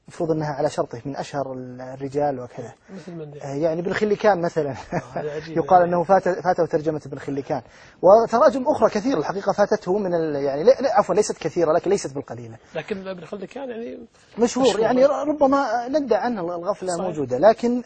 المفروض أنها على شرطه من أشهر الرجال وكذا. مثل من يعني ابن خليكان مثلا يقال أنه فاته ترجمة ابن خليكان، وتراجم أخرى كثيرة الحقيقة فاتته من يعني عفوا ليست كثيرة لكن ليست بالقليلة. لكن ابن خليكان يعني مشهور يعني ربما ندى عنه الغفلة صحيح. موجودة، لكن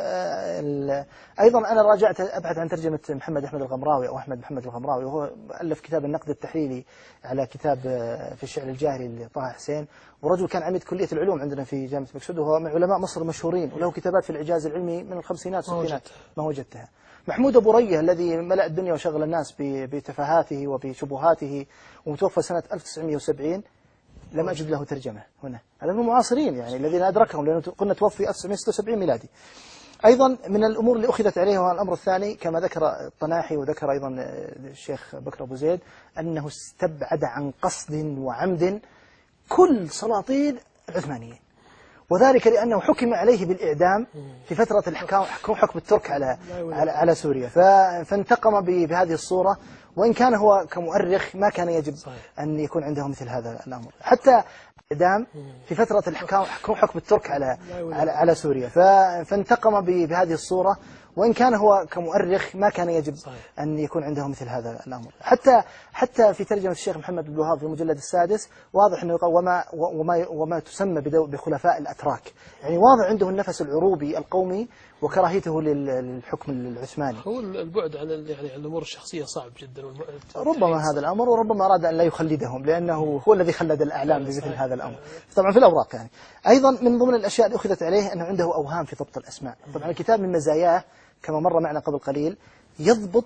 أيضا أنا راجعت أبحث عن ترجمة محمد أحمد الغمراوي أو أحمد محمد الغمراوي، وهو ألف كتاب النقد التحليلي على كتاب في الشعر الجاهلي لطه حسين، ورجل كان عميد كلية العلوم عندنا في جامعة مقصود، وهو من علماء مصر المشهورين، وله كتابات في الإعجاز العلمي من الخمسينات والستينات ما وجدتها. محمود أبو ريه الذي ملأ الدنيا وشغل الناس بتفاهاته وبشبهاته، ومتوفى سنة 1970، لم أجد له ترجمة هنا. هذا من المعاصرين يعني الذين أدركهم، لأنه قلنا توفي 1976 ميلادي. أيضا من الأمور اللي أخذت عليها هو الأمر الثاني كما ذكر الطناحي وذكر أيضا الشيخ بكر أبو زيد، أنه استبعد عن قصد وعمد كل سلاطين العثمانيين، وذلك لأنه حكم عليه بالإعدام في فترة حكم الترك على سوريا، فانتقم بهذه الصورة، وإن كان هو كمؤرخ ما كان يجب أن يكون عنده مثل هذا الأمر. حتى إعدام في فترة حكم الترك على سوريا، فانتقم بهذه الصورة، وإن كان هو كمؤرخ ما كان يجب أن يكون عنده مثل هذا الأمر. حتى في ترجمة الشيخ محمد بن الوهاب في المجلد السادس واضح أنه يقال وما تسمى بخلفاء الأتراك، يعني واضح عنده النفس العروبي القومي وكراهيته للحكم العثماني. هو البعد عن يعني الأمور الشخصية صعب جدا، ربما هذا الأمر، وربما أراد أن لا يخلدهم لأنه هو الذي خلد الأعلام بمثل هذا الأمر طبعا في الأوراق. يعني أيضا من ضمن الأشياء اللي أخذت عليه أنه عنده أوهام في ضبط الأسماء. طبعا الكتاب من مزاياه كما مر معنا قبل قليل يضبط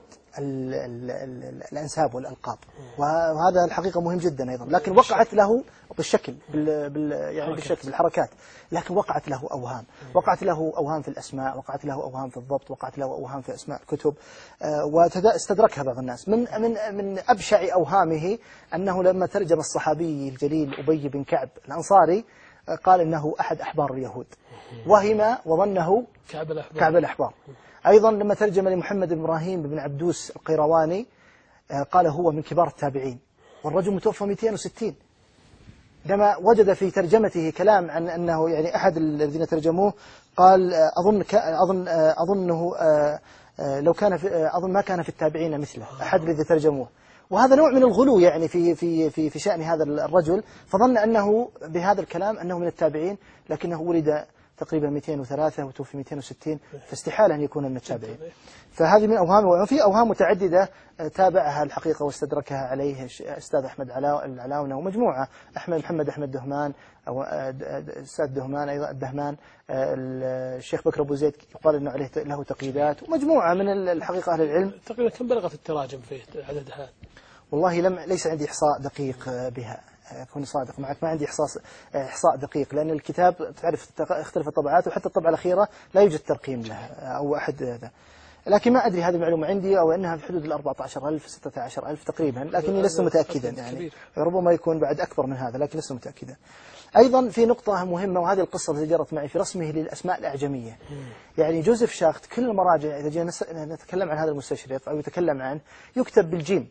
الأنساب والألقاب، وهذا الحقيقة مهم جدا أيضا، لكن وقعت له بالشكل يعني بالشكل بالحركات، لكن وقعت له أوهام في الأسماء، وقعت له أوهام في الضبط، وقعت له أوهام في أسماء الكتب، واستدركها بعض الناس. من أبشع أوهامه أنه لما ترجم الصحابي الجليل أبي بن كعب الأنصاري قال إنه أحد أحبار اليهود، وهم وظنه كعب الأحبار. أيضا لما ترجم لمحمد بن إبراهيم بن عبدوس القيرواني قال هو من كبار التابعين، والرجل متوفى 260. لما وجد في ترجمته كلام عن أنه يعني أحد الذين ترجموه قال أظنه لو كان أظن ما كان في التابعين مثله أحد الذي ترجموه. وهذا نوع من الغلو يعني في شأن هذا الرجل، فظن أنه بهذا الكلام أنه من التابعين، لكنه ولد تقريبا 203 وتوفي 260، فاستحالة أن يكون من التابعين. فهذه من أوهامه، وفي أوهام متعددة تابعها الحقيقة واستدركها عليه أستاذ أحمد العلاونة ومجموعة، محمد أحمد دهمان أو أستاذ دهمان أيضا الدهمان، الشيخ بكر أبو زيد يقال أنه عليه له تقييدات، ومجموعة من الحقيقة أهل العلم. تقريبا كم بلغت التراجم في عددها؟ والله ليس عندي إحصاء دقيق بها، أكون صادق معك، ما عندي إحصاء دقيق، لأن الكتاب تعرف اختلف الطبعات، وحتى الطبعة الأخيرة لا يوجد ترقيم لها أو أحد هذا، لكن ما أدري هذه المعلومة عندي أو أنها في حدود 14,000 16,000 تقريبا، لكني لست متأكدا، يعني ربما يكون بعد أكبر من هذا، لكن لست متأكدا. أيضا في نقطة مهمة، وهذه القصة التي جرت معي في رسمه للأسماء الأعجمية. يعني جوزيف شاخت كل المراجع إذا جينا نتكلم عن هذا المستشرق أو يتكلم عنه يكتب بالجيم،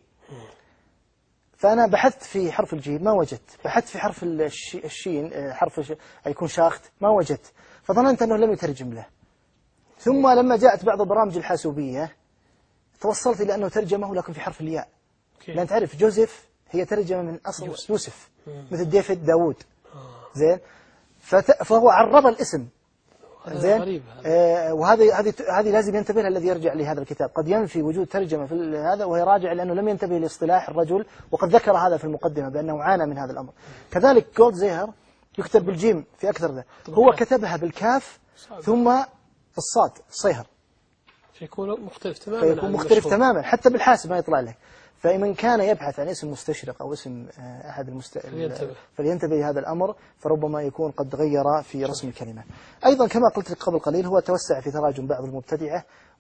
فأنا بحثت في حرف الجيم ما وجدت، بحثت في حرف الشين حرف يكون شاخت ما وجدت، فظننت أنه لم يترجم له. ثم لما جاءت بعض البرامج الحاسوبية توصلت إلى أنه ترجمه لكن في حرف الياء، لأن تعرف جوزيف هي ترجمة من أصل يوسف مثل ديفيد داوود، زين، فهو عرب الاسم، زين. وهذه لازم ينتبه لها الذي يرجع لهذا الكتاب، قد ينفي وجود ترجمة في هذا وهي راجع لأنه لم ينتبه لاصطلاح الرجل، وقد ذكر هذا في المقدمة بأنه عانى من هذا الأمر. كذلك جولد زيهر يكتب بالجيم في أكثر ذا، هو كتبها بالكاف ثم الصاد صيهر، فيكون مختلف تماما حتى بالحاسب ما يطلع لك. فمن كان يبحث عن اسم مستشرق أو اسم أحد فلينتبه لهذا الأمر، فربما يكون قد غير في رسم الكلمة. أيضا كما قلت لك قبل قليل هو توسع في تراجم بعض المبتدعة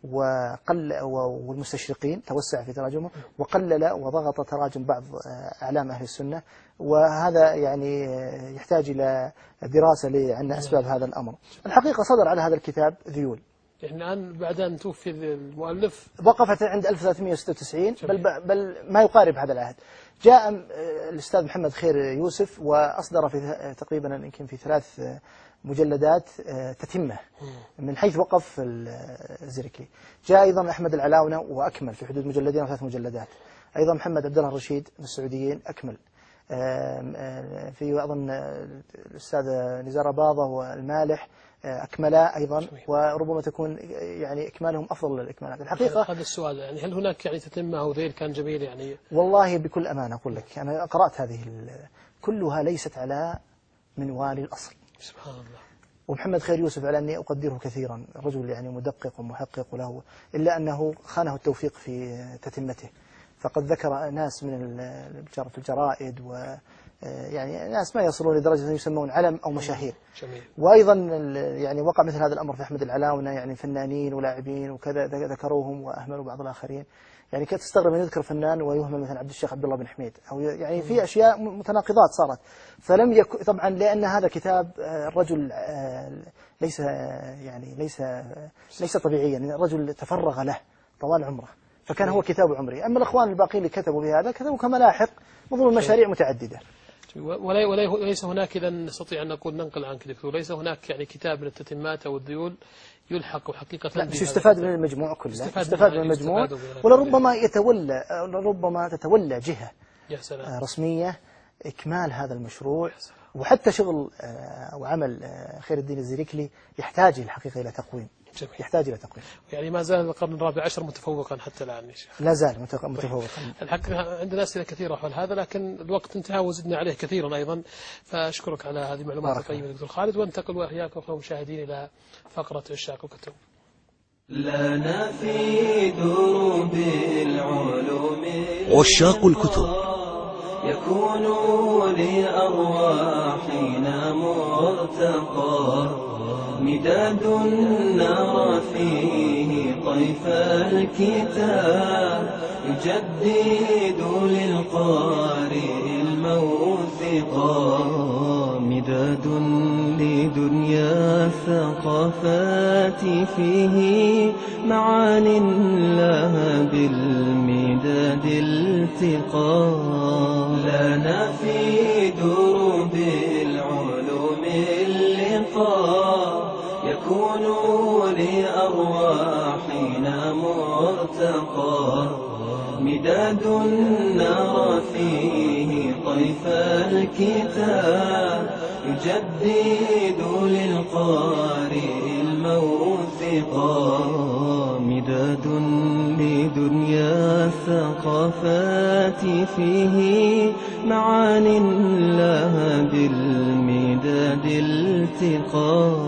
والمستشرقين، توسع في تراجمه وقلل وضغط تراجم بعض أعلام أهل السنة، وهذا يعني يحتاج إلى دراسة عن أسباب هذا الأمر. الحقيقة صدر على هذا الكتاب ذيول، يعني الآن بعد أن توفي المؤلف وقفت عند 1396 بل ما يقارب هذا العهد. جاء الأستاذ محمد خير يوسف وأصدر في تقريبا يمكن في مجلدات تتمة من حيث وقف الزركلي. جاء أيضا أحمد العلاونة وأكمل في حدود مجلدين أو 3 مجلدات. أيضا محمد عبد الله الرشيد من السعوديين أكمل. في أظن الأستاذ نزار باضة والمالح أكملا أيضا، وربما تكون يعني إكمالهم أفضل الإكمالات الحقيقة. هذا السؤال يعني هل هناك يعني تتمة أو ذيل كان جميل يعني؟ والله بكل أمانة أقول لك أنا قرأت هذه كلها ليست على منوال الأصل. سبحان الله. ومحمد خير يوسف على أني أقدره كثيرا، رجل يعني مدقق ومحقق له، إلا أنه خانه التوفيق في تتمته. فقد ذكر ناس من في الجرائد يعني ناس ما يصلون لدرجة أن يسمون علم أو مشاهير. جميل. وأيضا يعني وقع مثل هذا الأمر في أحمد العلاونة، يعني فنانين ولاعبين وكذا ذكروهم وأهملوا بعض الآخرين. يعني كنت تستغرب أن يذكر فنان ويهمل مثلا عبد الشيخ عبد الله بن حميد، أو يعني في أشياء متناقضات صارت. فلم يكن طبعا، لأن هذا كتاب الرجل ليس طبيعيا، الرجل تفرغ له طوال عمره، فكان هو كتاب عمري. أما الأخوان الباقين اللي كتبوا بهذا كتبوا كملاحق ضمن مشاريع متعددة. وليس هناك، إذا نستطيع أن نقول ننقل عنك دكتور، ليس هناك يعني كتاب من التتمات أو الذيول يلحق حقيقة. لا، مش يستفاد من المجموع كله، يستفاد من المجموع، ولربما تتولى جهة رسمية إكمال هذا المشروع. وحتى شغل وعمل خير الدين الزركلي يحتاج الحقيقة إلى تقويم. جميل. يحتاج إلى تقويم. يعني ما زال القرن الرابع عشر متفوقا حتى الآن يا شيخ. لا زال متفوقا. الحقيقة عندنا أسئلة كثيرة حول هذا، لكن الوقت انتهى وزدنا عليه كثيرا أيضا، فأشكرك على هذه المعلومات الطيبة دكتور خالد. وانتقل وإياكم أخوة المشاهدين إلى فقرة عشاق الكتب. لنا في دروب العلوم عشاق الكتب يكون لأرواحنا مرتقى، مداد نرى فيه طيف الكتاب، يجدد للقارئ الموثقا، مداد لدنيا الثقافات فيه معان لها بالمداد التقى. لنا في دروب العلوم اللقاء، يكون لأرواحنا مرتقى، مداد نرى فيه طيف الكتاب، يجدد للقارئ الموثقا، مداد لدنيا الثقافات فيه معان لها بالمداد التقى.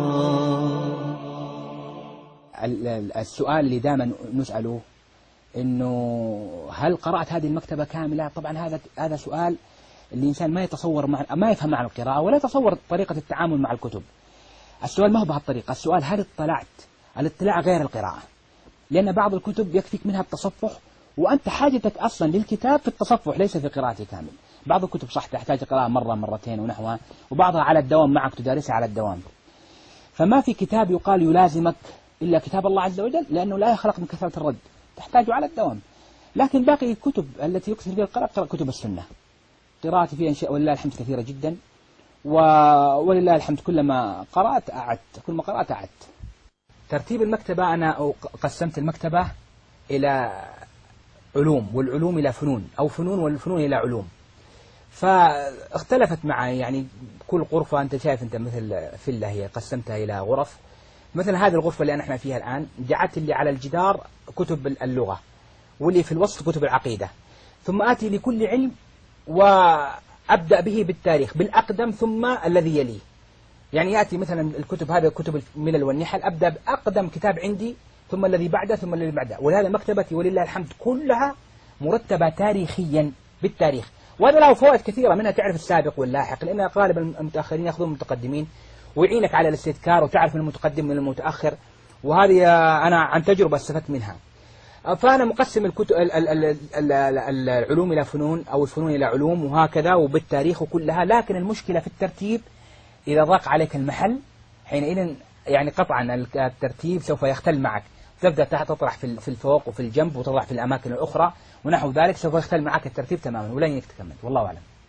السؤال اللي دائما نسأله إنه هل قرأت هذه المكتبة كاملة؟ طبعا هذا سؤال الإنسان ما يتصور ما يفهم معنى القراءة ولا يتصور طريقة التعامل مع الكتب. السؤال ما هو بهالطريقة، السؤال هل اطلعت؟ الاطلاع غير القراءة، لأن بعض الكتب يكفيك منها التصفح، وأنت حاجتك أصلا للكتاب في التصفح ليس في قراءته كامل. بعض الكتب صح تحتاج قراءة مرة مرتين ونحوها، وبعضها على الدوام معك تدارسها على الدوام. فما في كتاب يقال يلازمك إلا كتاب الله عز وجل، لأنه لا يخلق من كثرة الرد، تحتاج على الدوام. لكن باقي الكتب التي يكثر فيها القراءة كتب السنة، قراءتي فيها إن شاء ولله الحمد كثيرة جدا، ولله الحمد كلما قرأت أعدت، كل ما قرأت أعدت. ترتيب المكتبة أنا قسمت المكتبة إلى علوم، والعلوم إلى فنون، أو فنون والفنون إلى علوم. فاختلفت معي، يعني كل غرفة أنت شايف أنت مثل فيلا هي قسمتها إلى غرف. مثل هذه الغرفة اللي احنا فيها الآن جعلت اللي على الجدار كتب اللغة، واللي في الوسط كتب العقيدة، ثم آتي لكل علم وأبدأ به بالتاريخ بالأقدم ثم الذي يليه. يعني يأتي مثلا الكتب، هذا كتب الملل والنحل، أبدأ بأقدم كتاب عندي ثم الذي بعده ثم الذي بعده. ولهذا مكتبتي ولله الحمد كلها مرتبة تاريخيا بالتاريخ، وهذا له فوائد كثيرة، منها تعرف السابق واللاحق، لأن غالبا المتأخرين يأخذون المتقدمين، ويعينك على الاستذكار وتعرف من المتقدم من المتأخر، وهذه أنا عن تجربة استفدت منها. فأنا مقسم الكتب العلوم إلى فنون أو الفنون إلى علوم وهكذا، وبالتاريخ وكلها. لكن المشكلة في الترتيب، إذا ضاق عليك المحل حينئذ يعني قطعا الترتيب سوف يختل معك، تبدأ تطرح في الفوق وفي الجنب وتضع في الأماكن الأخرى ونحو ذلك، سوف يختل معك الترتيب تماما ولن يكتمل. والله أعلم.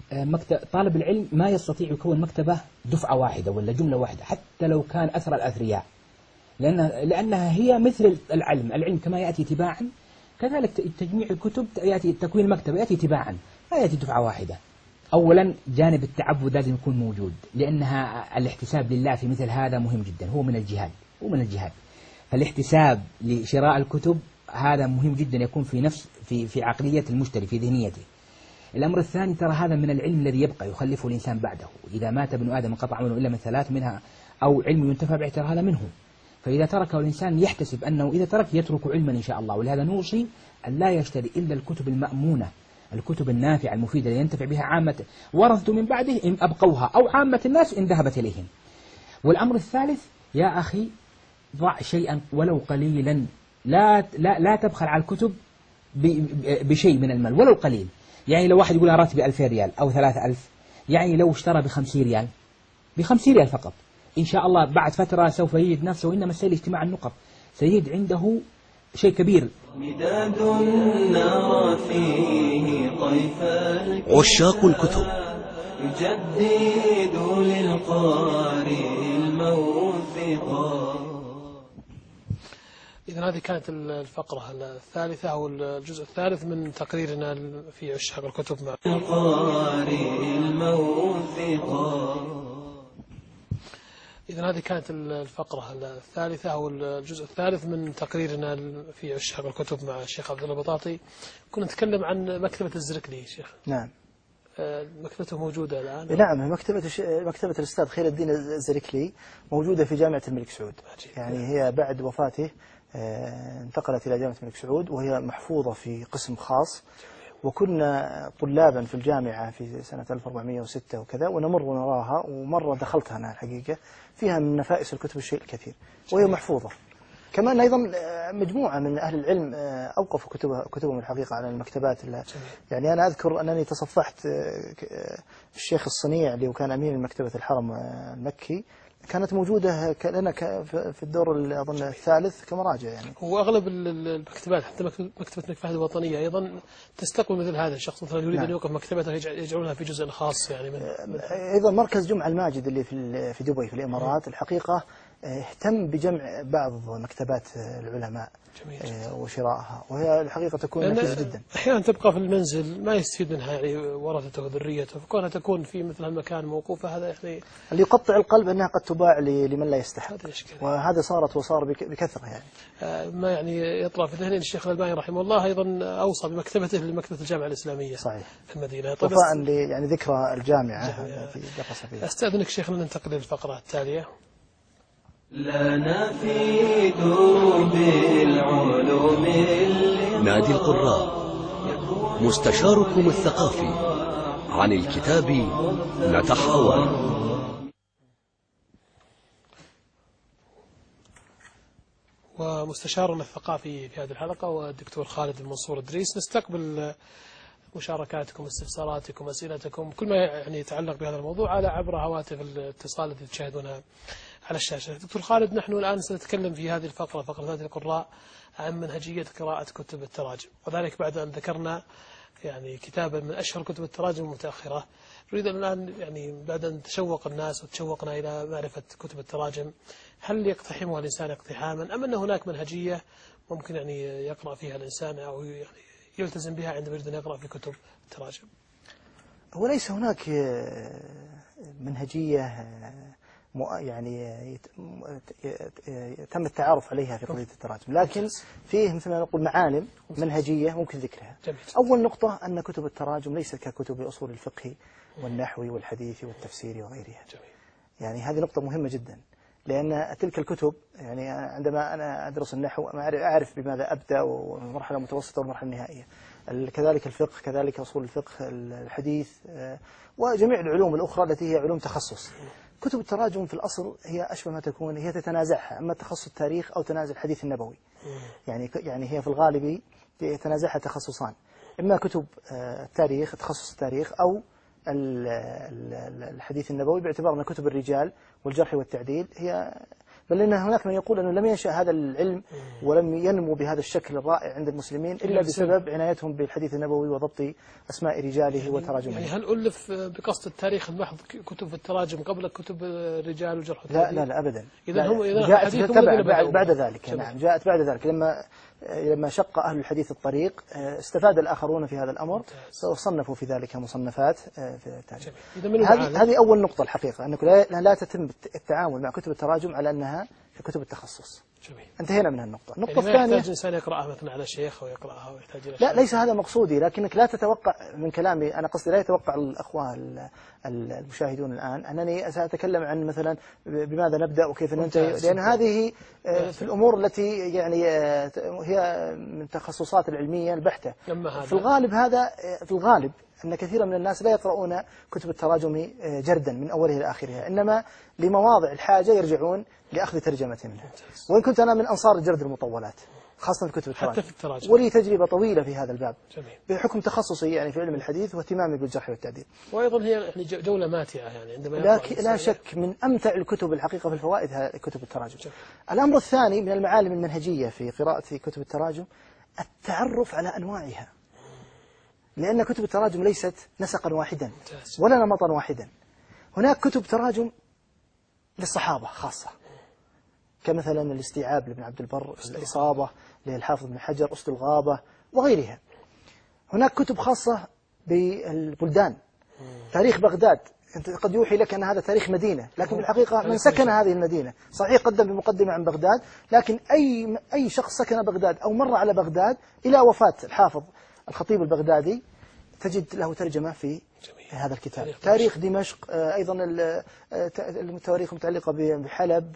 طالب العلم ما يستطيع يكون مكتبة دفعة واحدة ولا جملة واحدة حتى لو كان أثر الأثرياء، لأنها هي مثل العلم كما يأتي تباعا، كذلك تجميع الكتب يأتي تكوين المكتبة يأتي تباعا لا يأتي دفعة واحدة. أولا جانب التعبد لازم يكون موجود، لأنها الاحتساب لله في مثل هذا مهم جدا، هو من الجهاد. فالاحتساب لشراء الكتب هذا مهم جدا يكون في عقلية المشتري في ذهنيته. الأمر الثاني ترى هذا من العلم الذي يبقى يخلفه الإنسان بعده، إذا مات ابن آدم انقطع عمله إلا من ثلاث منها أو علم ينتفع به ترى هذا منه، فإذا تركه الإنسان يحتسب أنه إذا ترك يترك علما إن شاء الله. ولهذا نوصي أن لا يشتري إلا الكتب المأمونة، الكتب النافعة المفيدة اللي ينتفع بها عامة ورثته من بعده إن أبقوها أو عامة الناس إن ذهبت إليهم. والأمر الثالث يا أخي ضع شيئا ولو قليلا، لا تبخل على الكتب بشيء من المال ولو قليل. يعني لو واحد يقول راتبي 2000 ريال أو 3000، يعني لو اشترى ب50 ريال، ب50 ريال فقط، إن شاء الله بعد فترة سوف يجد نفسه، وإنما السيل اجتماع النقط، سيجد عنده شيء كبير. مداد نرى فيه طيف عشاق الكتب يجدد للقارئ الموثقا. إذن هذه كانت الفقرة الثالثة أو الجزء الثالث من تقريرنا في عشاق الكتب مع القارئ الموثقا. إذن هذه كانت الفقرة الثالثة أو الجزء الثالث من تقريرنا في عشاق الكتب مع الشيخ عبد الله البطاطي. كنا نتكلم عن مكتبة الزركلي شيخ. نعم. مكتبته موجودة الآن؟ نعم، مكتبة الأستاذ خير الدين الزركلي موجودة في جامعة الملك سعود. يعني هي بعد وفاته انتقلت إلى جامعة الملك سعود، وهي محفوظة في قسم خاص. وكنا طلابا في الجامعة في سنة 1406 وكذا، ونمر ونراها، ومرة دخلتها أنا الحقيقة، فيها من نفائس الكتب الشيء الكثير، وهي محفوظة. كمان أيضا مجموعة من أهل العلم أوقفوا كتبهم الحقيقة على المكتبات. يعني أنا أذكر أنني تصفحت الشيخ الصنيع اللي كان أمين مكتبة الحرم المكي، كانت موجودة لنا في الدور أظن الثالث كمراجع. يعني وأغلب المكتبات حتى مكتبة الملك فهد الوطنية أيضا تستقبل مثل هذا الشخص، مثلا يريد أن يوقف مكتبته يجعلونها في جزء خاص. يعني أيضا مركز جمع الماجد اللي في دبي في الإمارات الحقيقة اهتم بجمع بعض مكتبات العلماء وشرائها، وهي الحقيقة تكون نفيسة جدا. أحيانا تبقى في المنزل ما يستفيد منها يعني ورثته وذريته، فكونها تكون في مثل هالمكان موقوفة، هذا يعني اللي يقطع القلب أنها قد تباع لمن لا يستحق، وهذا صار بكثرة. يعني ما يعني يطلع في ذهني الشيخ الألباني رحمه الله أيضا أوصى بمكتبته لمكتبة الجامعة الإسلامية صحيح في المدينة، وفاء يعني ذكرى الجامعة في درس فيها. أستأذنك شيخنا ننتقل للفقرة التالية. لنا في دروب العلوم نادي القراء، مستشاركم الثقافي، عن الكتاب نتحاور. ومستشارنا الثقافي في هذه الحلقة هو الدكتور خالد المنصور إدريس. نستقبل مشاركاتكم، استفساراتكم، أسئلتكم، كل ما يعني يتعلق بهذا الموضوع على عبر هواتف الاتصال التي تشاهدونها على الشاشة. دكتور خالد، نحن الآن سنتكلم في هذه الفقرة، فقرة نادي القراء، عن منهجية قراءة كتب التراجم، وذلك بعد أن ذكرنا يعني كتابا من أشهر كتب التراجم المتأخرة. نريد الآن يعني بعد أن تشوق الناس وتشوقنا إلى معرفة كتب التراجم، هل يقتحمها الإنسان اقتحاما، أم أن هناك منهجية ممكن يعني يقرأ فيها الإنسان أو يعني يلتزم بها عندما يريد أن يقرأ في كتب التراجم؟ هو ليس هناك منهجية يعني تم التعارف عليها في قضية التراجم، لكن فيه مثل ما نقول معالم منهجية ممكن ذكرها. أول نقطة أن كتب التراجم ليست ككتب أصول الفقه والنحو والحديث والتفسير وغيرها. يعني هذه نقطة مهمة جدا، لأن تلك الكتب يعني عندما أنا أدرس النحو أعرف بماذا أبدأ، والمرحلة المتوسطة والمرحلة النهائية. كذلك الفقه، كذلك أصول الفقه، الحديث، وجميع العلوم الأخرى التي هي علوم تخصص. كتب التراجم في الأصل هي أشبه ما تكون هي تتنازعها، أما تخصص التاريخ أو تنازع الحديث النبوي. يعني هي في الغالب يتنازعها تخصصان، إما كتب التاريخ، تخصص التاريخ، أو الحديث النبوي، باعتبار أن كتب الرجال والجرح والتعديل هي بل إن هناك من يقول أنه لم ينشأ هذا العلم ولم ينمو بهذا الشكل الرائع عند المسلمين إلا بسبب عنايتهم بالحديث النبوي وضبط أسماء رجاله وتراجمهم. يعني هل ألف بقصد التاريخ المحض كتب التراجم قبل كتب الرجال وجرح لا التعديل؟ لا لا أبدا. إذا هم جاءت بعد ذلك. نعم جاءت بعد ذلك لما شق أهل الحديث الطريق استفاد الآخرون في هذا الأمر وصنفوا في ذلك مصنفات في التاريخ. هذه أول نقطة الحقيقة، أنك لا تتم التعامل مع كتب التراجم على أنها في كتب التخصص. جميل. انتهينا من النقطة. النقطة يعني الثانية يحتاج الإنسان يقرأها مثلا على شيخ ويقرأها ويحتاج إلى لا ليس هذا مقصودي، لكنك لا تتوقع من كلامي، أنا قصدي لا يتوقع الأخوة المشاهدون الآن أنني سأتكلم عن مثلا بماذا نبدأ وكيف ننتهي، لأن هذه في الأمور التي يعني هي من تخصصات العلمية البحتة. في الغالب أن كثيرا من الناس لا يقرؤون كتب التراجم جردا من أوله إلى آخرها، إنما لمواضع الحاجة يرجعون لأخذ ترجمة منها. وإن كنت أنا من أنصار جرد المطولات خاصة في كتب التراجم، ولي تجربة طويلة في هذا الباب. جميل. بحكم تخصصي يعني في علم الحديث واهتمامي بالجرح والتعديل. وأيضا هي يعني جولة ماتعة يعني عندما لا شك من أمتع الكتب الحقيقة في الفوائد كتب التراجم. جميل. الأمر الثاني من المعالم المنهجية في قراءة كتب التراجم التعرف على أنواعها، لأن كتب التراجم ليست نسقا واحدا ولا نمطا واحدا. هناك كتب تراجم للصحابة خاصة، كمثلا الاستيعاب لابن عبد البر، الإصابة للحافظ بن حجر، أسد الغابة وغيرها. هناك كتب خاصة بالبلدان، تاريخ بغداد، أنت قد يوحي لك أن هذا تاريخ مدينة، لكن في الحقيقة من سكن هذه المدينة. صحيح قدم بمقدمة عن بغداد، لكن أي شخص سكن بغداد أو مر على بغداد إلى وفاة الحافظ الخطيب البغدادي تجد له ترجمة في هذا الكتاب. تاريخ دمشق، أيضا التواريخ المتعلقة بحلب،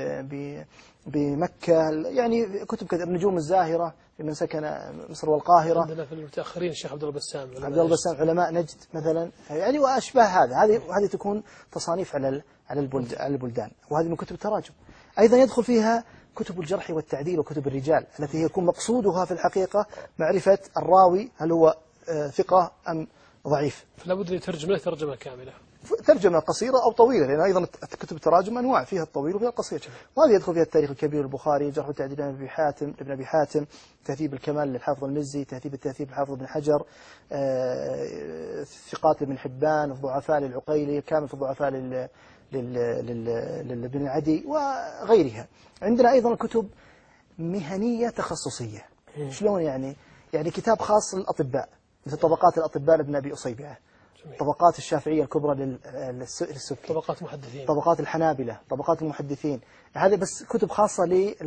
بمكة، يعني كتب كثير، النجوم الزاهرة لمن سكن مصر والقاهرة. عندنا في المتأخرين الشيخ عبد الله بسام علماء نجد مثلا، يعني وأشباه هذه تكون تصانيف على البلدان، وهذه من كتب التراجم. أيضا يدخل فيها كتب الجرح والتعديل وكتب الرجال التي يكون مقصودها في الحقيقة معرفة الراوي هل هو ثقة أم ضعيف. فلا بد يترجم له ترجمة كاملة، ترجمة قصيرة أو طويلة، لأن أيضا كتب التراجم أنواع، فيها الطويل وفيها القصير. وهذه يدخل فيها التاريخ الكبير البخاري، جرح وتعديل ابن أبي حاتم، تهذيب الكمال للحافظ المزي، تهذيب التهذيب للحافظ بن حجر، ثقات لابن حبان، الضعفاء للعقيلي، كامل في الضعفاء لابن العدي وغيرها. عندنا أيضا كتب مهنية تخصصية. شلون يعني كتاب خاص للأطباء مثل طبقات الأطباء لابن أبي أصيبعة، طبقات الشافعية الكبرى للسكي، طبقات محدثين، طبقات الحنابلة، طبقات المحدثين. هذه بس كتب خاصة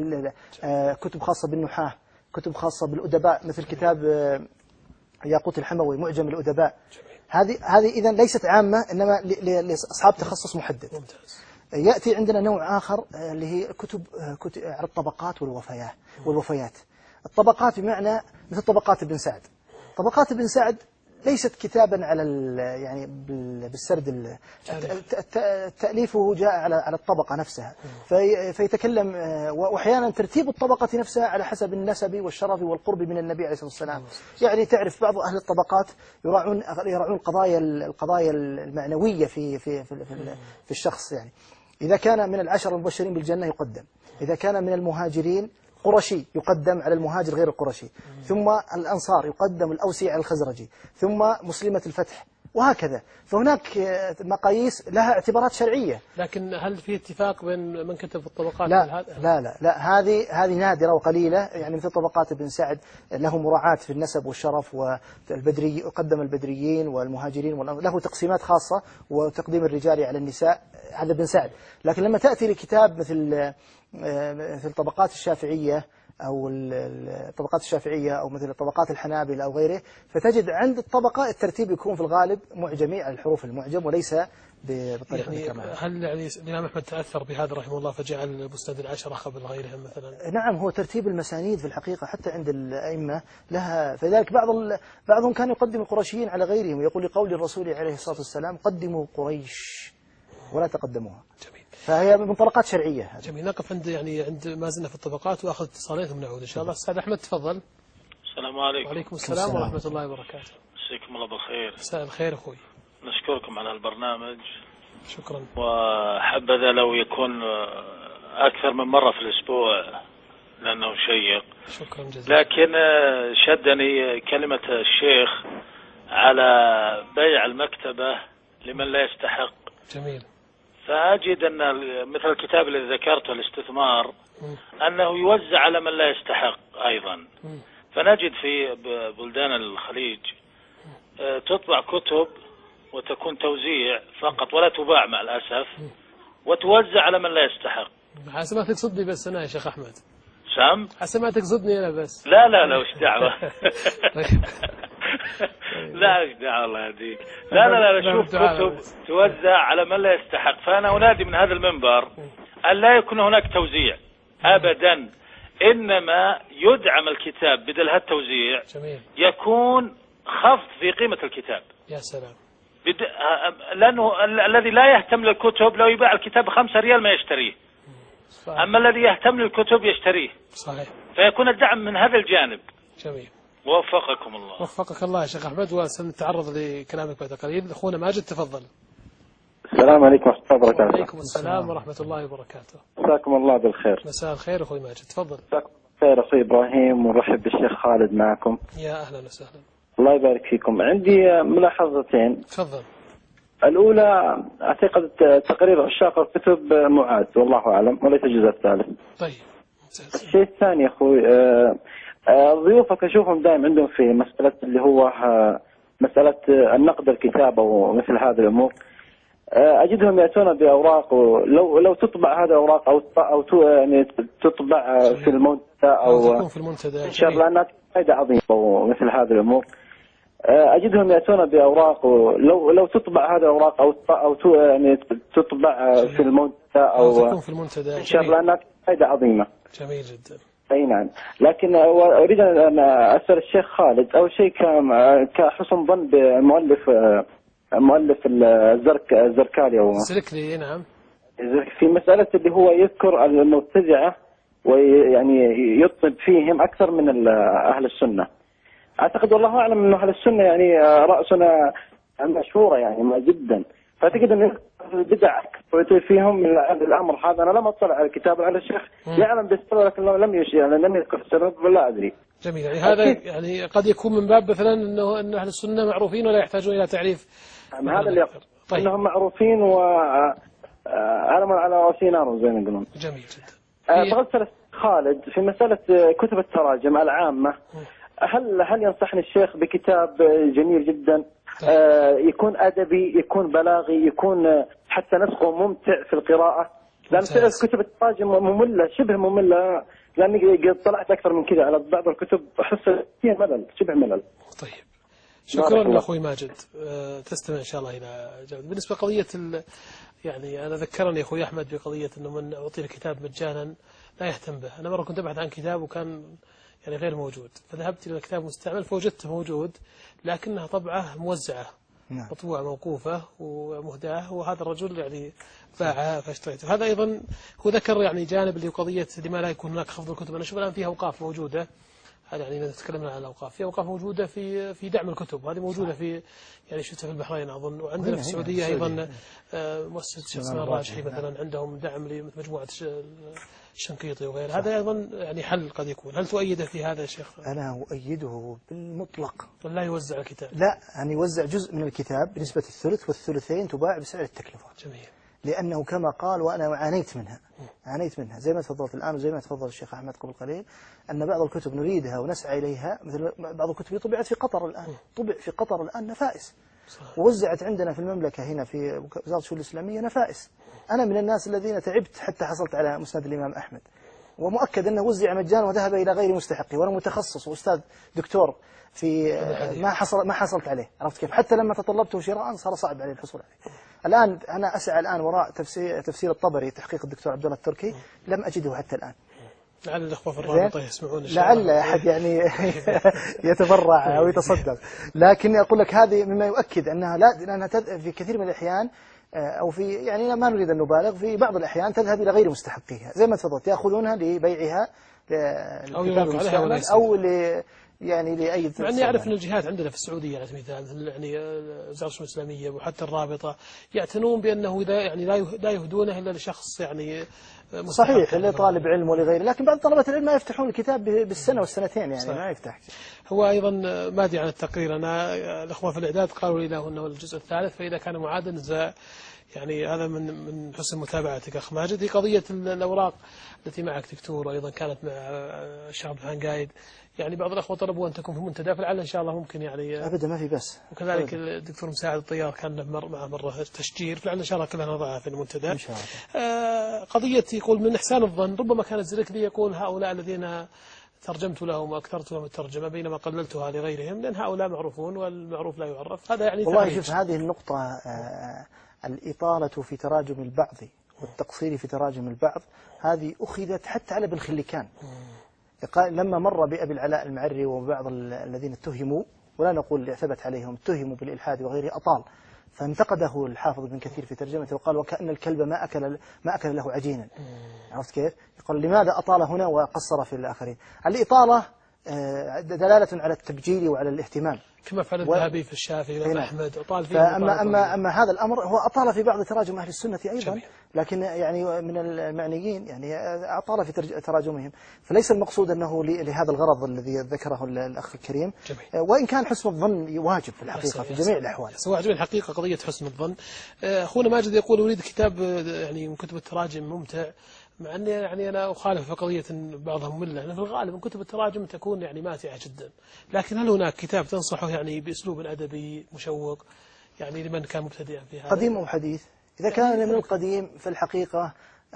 كتب خاصة بالنحاة، كتب خاصة بالأدباء مثل كتاب ياقوت الحموي معجم الأدباء. هذه إذن ليست عامة، إنما لأصحاب تخصص محدد. ممتاز. يأتي عندنا نوع آخر اللي هي كتب على الطبقات والوفيات. الطبقات بمعنى مثل طبقات ابن سعد. طبقات ابن سعد ليست كتابا على يعني بالسرد، تأليفه جاء على الطبقة نفسها، فيتكلم، وأحيانا ترتيب الطبقة نفسها على حسب النسب والشرف والقرب من النبي عليه الصلاة والسلام. يعني تعرف بعض أهل الطبقات يراعون القضايا المعنوية في الشخص. يعني إذا كان من العشر المبشرين بالجنة يقدم، إذا كان من المهاجرين قرشي يقدم على المهاجر غير القرشي، ثم الأنصار يقدم الأوسي على الخزرجي، ثم مسلمة الفتح، وهكذا. فهناك مقاييس لها اعتبارات شرعية. لكن هل في اتفاق بين من كتب الطبقات؟ لا هذه نادرة وقليلة. يعني مثل طبقات ابن سعد له مراعاة في النسب والشرف، والبدري قدم البدريين والمهاجرين، له تقسيمات خاصة وتقديم الرجال على النساء، هذا ابن سعد. لكن لما تأتي لكتاب مثل طبقات الشافعية أو الطبقات الشافعية أو مثل طبقات الحنابلة أو غيره، فتجد عند الطبقة الترتيب يكون في الغالب معجمي على الحروف المعجم وليس بالطريقة يعني هل يعني الإمام أحمد تأثر بهذا رحمه الله فجعل مسند العشرة قبل غيرهم مثلا؟ نعم، هو ترتيب المسانيد في الحقيقة حتى عند الأئمة لها، فذلك بعضهم كان يقدم القرشيين على غيرهم، ويقول لقول الرسول عليه الصلاة والسلام قدموا قريش ولا تقدموها. جميل. فهي منطلقات شرعية. جميل. نقف عند ما زلنا في الطبقات وأخذ اتصالين ثم نعود إن شاء الله. أستاذ أحمد تفضل. السلام عليكم. وعليكم السلام ورحمة الله وبركاته. مساكم الله بالخير. مساء الخير أخوي. نشكركم على البرنامج. شكرا. وحبذا لو يكون أكثر من مرة في الأسبوع لأنه شيق. شكرا جزيلا. لكن شدني كلمة الشيخ على بيع المكتبة لمن لا يستحق. جميل. فأجد أن مثل الكتاب الذي ذكرته الاستثمار أنه يوزع على من لا يستحق أيضا. فنجد في بلدان الخليج تطبع كتب وتكون توزيع فقط ولا تباع مع الأسف، وتوزع على من لا يستحق. حسب ما تقصدني بس أنا يا شيخ أحمد. سام؟ حسب ما تقصدني أنا بس. لا وش دعوة. لا وش دعوة الله يهديك. لا شوف كتب توزع على من لا يستحق. فأنا أنادي من هذا المنبر أن لا يكون هناك توزيع أبدا، إنما يدعم الكتاب بدل هالتوزيع. جميل. يكون خفض في قيمة الكتاب. يا سلام. لأنه الذي لا يهتم للكتب لو يباع الكتاب ب5 ريال ما يشتريه. صحيح. أما الذي يهتم للكتب يشتريه. صحيح. فيكون الدعم من هذا الجانب. جميل. وفقكم الله. وفقك الله يا شيخ أحمد، وسنتعرض لكلامك بعد قليل. أخونا ماجد تفضل. السلام عليكم ورحمة الله وبركاته. وعليكم السلام ورحمة الله وبركاته. مساكم الله بالخير. مساء الخير أخوي ماجد تفضل. مساكم بالخير أخوي إبراهيم، ونرحب بالشيخ خالد معكم. يا أهلا وسهلا. الله يبارك فيكم. عندي ملاحظتين. تفضل. الأولى أعتقد تقرير عشاق الكتب معاد والله أعلم، وليس الجزء الثالث. طيب. الشيء الثاني أخوي، ضيوفك أشوفهم دائما عندهم في مسألة اللي هو مسألة النقد الكتاب ومثل هذه الأمور. أجدهم يأتون بأوراق، لو تطبع هذه الأوراق أو يعني تطبع في المنتدى أو تكون في المنتدى تنشر، لأنها فائدة عظيمة ومثل هذه الأمور. أجدهم يأتون بأوراق، لو تطبع هذه الأوراق أو يعني تطبع في المنتدى أو تكون في المنتدى تنشر، لأنها فائدة عظيمة. جميل جدا. أي نعم. لكن أريد أن أسأل الشيخ خالد أول شيء كحسن ظن بمؤلف الزركالي أو الزركلي. نعم. في مسألة اللي هو يذكر المبتدعة ويعني يطلب فيهم أكثر من أهل السنة. أعتقد والله أعلم أن أهل السنة يعني رأسنا مشهورة يعني جدا، فأعتقد أن البدع أكثر فيهم من الأمر هذا. أنا لم أطلع على الكتاب على الشيخ يعلم بالسبب، لكن لم يذكر السبب ولا أدري. جميل. يعني هذا يعني قد يكون من باب مثلا أن أهل السنة معروفين ولا يحتاجون إلى تعريف. هذا اللي يقصد. طيب. أنهم معروفين وعلم على رأسنا زي ما يقولون. جميل جدا. تغسل خالد في مسألة كتب التراجم العامة. هل ينصحني الشيخ بكتاب جميل جدا يكون أدبي، يكون بلاغي، يكون حتى نسخه ممتع في القراءة؟ لأن كتب التراجم مملة، شبه مملة، لأني طلعت أكثر من كذا على بعض الكتب أحس فيها ملل، شبه ملل. طيب شكرا أخوي ماجد. تستمع إن شاء الله إلى جواب. بالنسبة لقضية يعني أنا ذكرني أخوي أحمد بقضية أنه من أعطي الكتاب مجانا لا يهتم به. أنا مرة كنت أبحث عن كتاب وكان يعني غير موجود، فذهبت إلى كتاب مستعمل فوجدته موجود لكنها طبعة موزعة، مطبوعة موقوفة ومهداة، وهذا الرجل يعني باعها فاشتريته. هذا أيضا هو ذكر يعني جانب اللي قضية لما لا يكون هناك خفض الكتب. أنا أشوف الآن فيها أوقاف موجودة، هذا يعني نتكلم عن الأوقاف، في أوقاف موجودة في دعم الكتب، هذه موجودة في يعني شفتها في البحرين أظن، وعندنا في السعودية أيضا مؤسسة الشيخ سلمان الراجحي مثلا عندهم دعم لمجموعة الشنقيطي وغيره. هذا أيضا يعني حل قد يكون. هل تؤيده في هذا يا شيخ؟ أنا أؤيده بالمطلق. لا يوزع الكتاب؟ لا، يعني يوزع جزء من الكتاب بنسبة الثلث، والثلثين تباع بسعر التكلفة. جميل. لأنه كما قال، وأنا عانيت منها زي ما تفضلت الآن وزي ما تفضل الشيخ أحمد قبل قليل، أن بعض الكتب نريدها ونسعى إليها، مثل بعض الكتب طبعت في قطر الآن، طبع في قطر الآن نفائس، ووزعت عندنا في المملكة هنا في وزارة الشؤون الإسلامية نفائس. أنا من الناس الذين تعبت حتى حصلت على مسند الإمام أحمد، ومؤكد أنه وزع مجانا وذهب إلى غير مستحقه، وأنا متخصص وأستاذ دكتور في ما حصلت عليه، عرفت كيف؟ حتى لما تطلبته شراء صار صعب علي الحصول عليه. الآن أنا أسعى الآن وراء تفسير الطبري تحقيق الدكتور عبد الله التركي، لم أجده حتى الآن. لعل الأخوة في الرابطة يسمعون، لعل أحد يعني يتبرع أو يتصدق. لكن أقول لك هذه مما يؤكد أنها لأنها في كثير من الأحيان أو في يعني ما نريد أن نبالغ، في بعض الأحيان تذهب إلى غير مستحقيها، زي ما تفضلت، يأخذونها لبيعها أو يعني لأي مع أني أعرف أن الجهات عندنا في السعودية على سبيل المثال يعني وزارة الشؤون الإسلامية وحتى الرابطة يعتنون بأنه إذا يعني لا يهدونه إلا لشخص يعني صحيح لطالب علم ولغيره، لكن بعض طلبة العلم ما يفتحون الكتاب بالسنة والسنتين يعني صحيح. ما يفتح. هو أيضا ما أدري عن التقرير، أنا الأخوة في الإعداد قالوا لي له أنه الجزء الثالث، فإذا كان معادا يعني هذا من حسن متابعتك أخ ماجد. هي قضية الأوراق التي معك دكتور، وأيضا كانت مع الشيخ عبد الرحمن قايد، يعني بعض الأخوة طلبوا أن تكون في المنتدى، فلعل إن شاء الله ممكن يعني أبدا ما في بس. وكذلك الدكتور مساعد الطيار كان معه مرة تشجير، فلعل إن شاء الله كلها نضعها في المنتدى إن شاء الله. قضية يقول من إحسان الظن، ربما كان الزركلي يقول هؤلاء الذين ترجمت لهم وأكثرت لهم الترجمة بينما قللتها لغيرهم، لأن هؤلاء معروفون والمعروف لا يعرف. هذا يعني والله شوف هذه النقطة، الإطالة في تراجم البعض والتقصير في تراجم البعض هذه أخذت حتى على ابن خلكان لما مر بأبي العلاء المعري وبعض الذين اتهموا، ولا نقول ثبت عليهم، اتهموا بالإلحاد وغيره، أطال، فانتقده الحافظ ابن كثير في ترجمته وقال وكأن الكلب ما أكل له عجينا. عرفت كيف؟ يقول لماذا أطال هنا وقصر في الآخرين؟ الإطالة دلالة على التبجيل وعلى الاهتمام، كما فعل الذهبي في الشافعي والإمام أحمد أطال فيه. أما هذا الأمر هو أطال في بعض تراجم أهل السنة أيضا جميل. لكن يعني من المعنيين يعني أطال في تراجمهم، فليس المقصود أنه لهذا الغرض الذي ذكره الأخ الكريم جميل. وإن كان حسن الظن واجب في الحقيقة في جميع الأحوال. واجب الحقيقة قضية حسن الظن. أخونا ماجد يقول أريد كتاب يعني من كتب التراجم ممتع، مع أني يعني أنا أخالف في قضية بعضهم مملة، لأن في الغالب من كتب التراجم تكون يعني ماتعة جدا، لكن هل هناك كتاب تنصحه يعني بأسلوب أدبي مشوق يعني لمن كان مبتدئا في هذا؟ قديم أو حديث؟ إذا كان من القديم في الحقيقة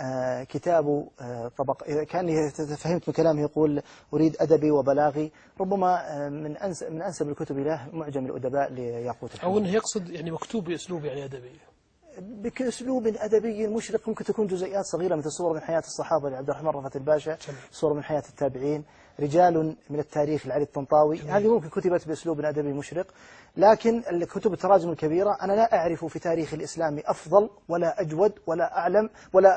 كتاب طبق، إذا كان فهمت من كلامه يقول أريد أدبي وبلاغي، ربما من أنسب الكتب له معجم الأدباء لياقوت الحمد. أو أنه يقصد يعني مكتوب بأسلوب يعني أدبي، بأسلوب أدبي مشرق، ممكن تكون جزئيات صغيرة مثل صور من حياة الصحابة لعبد الرحمن رفعت الباشا، صور من حياة التابعين، رجال من التاريخ لعلي الطنطاوي، هذه ممكن كتبت بأسلوب أدبي مشرق. لكن الكتب التراجم الكبيرة أنا لا أعرف في تاريخ الإسلام أفضل ولا أجود ولا أعلم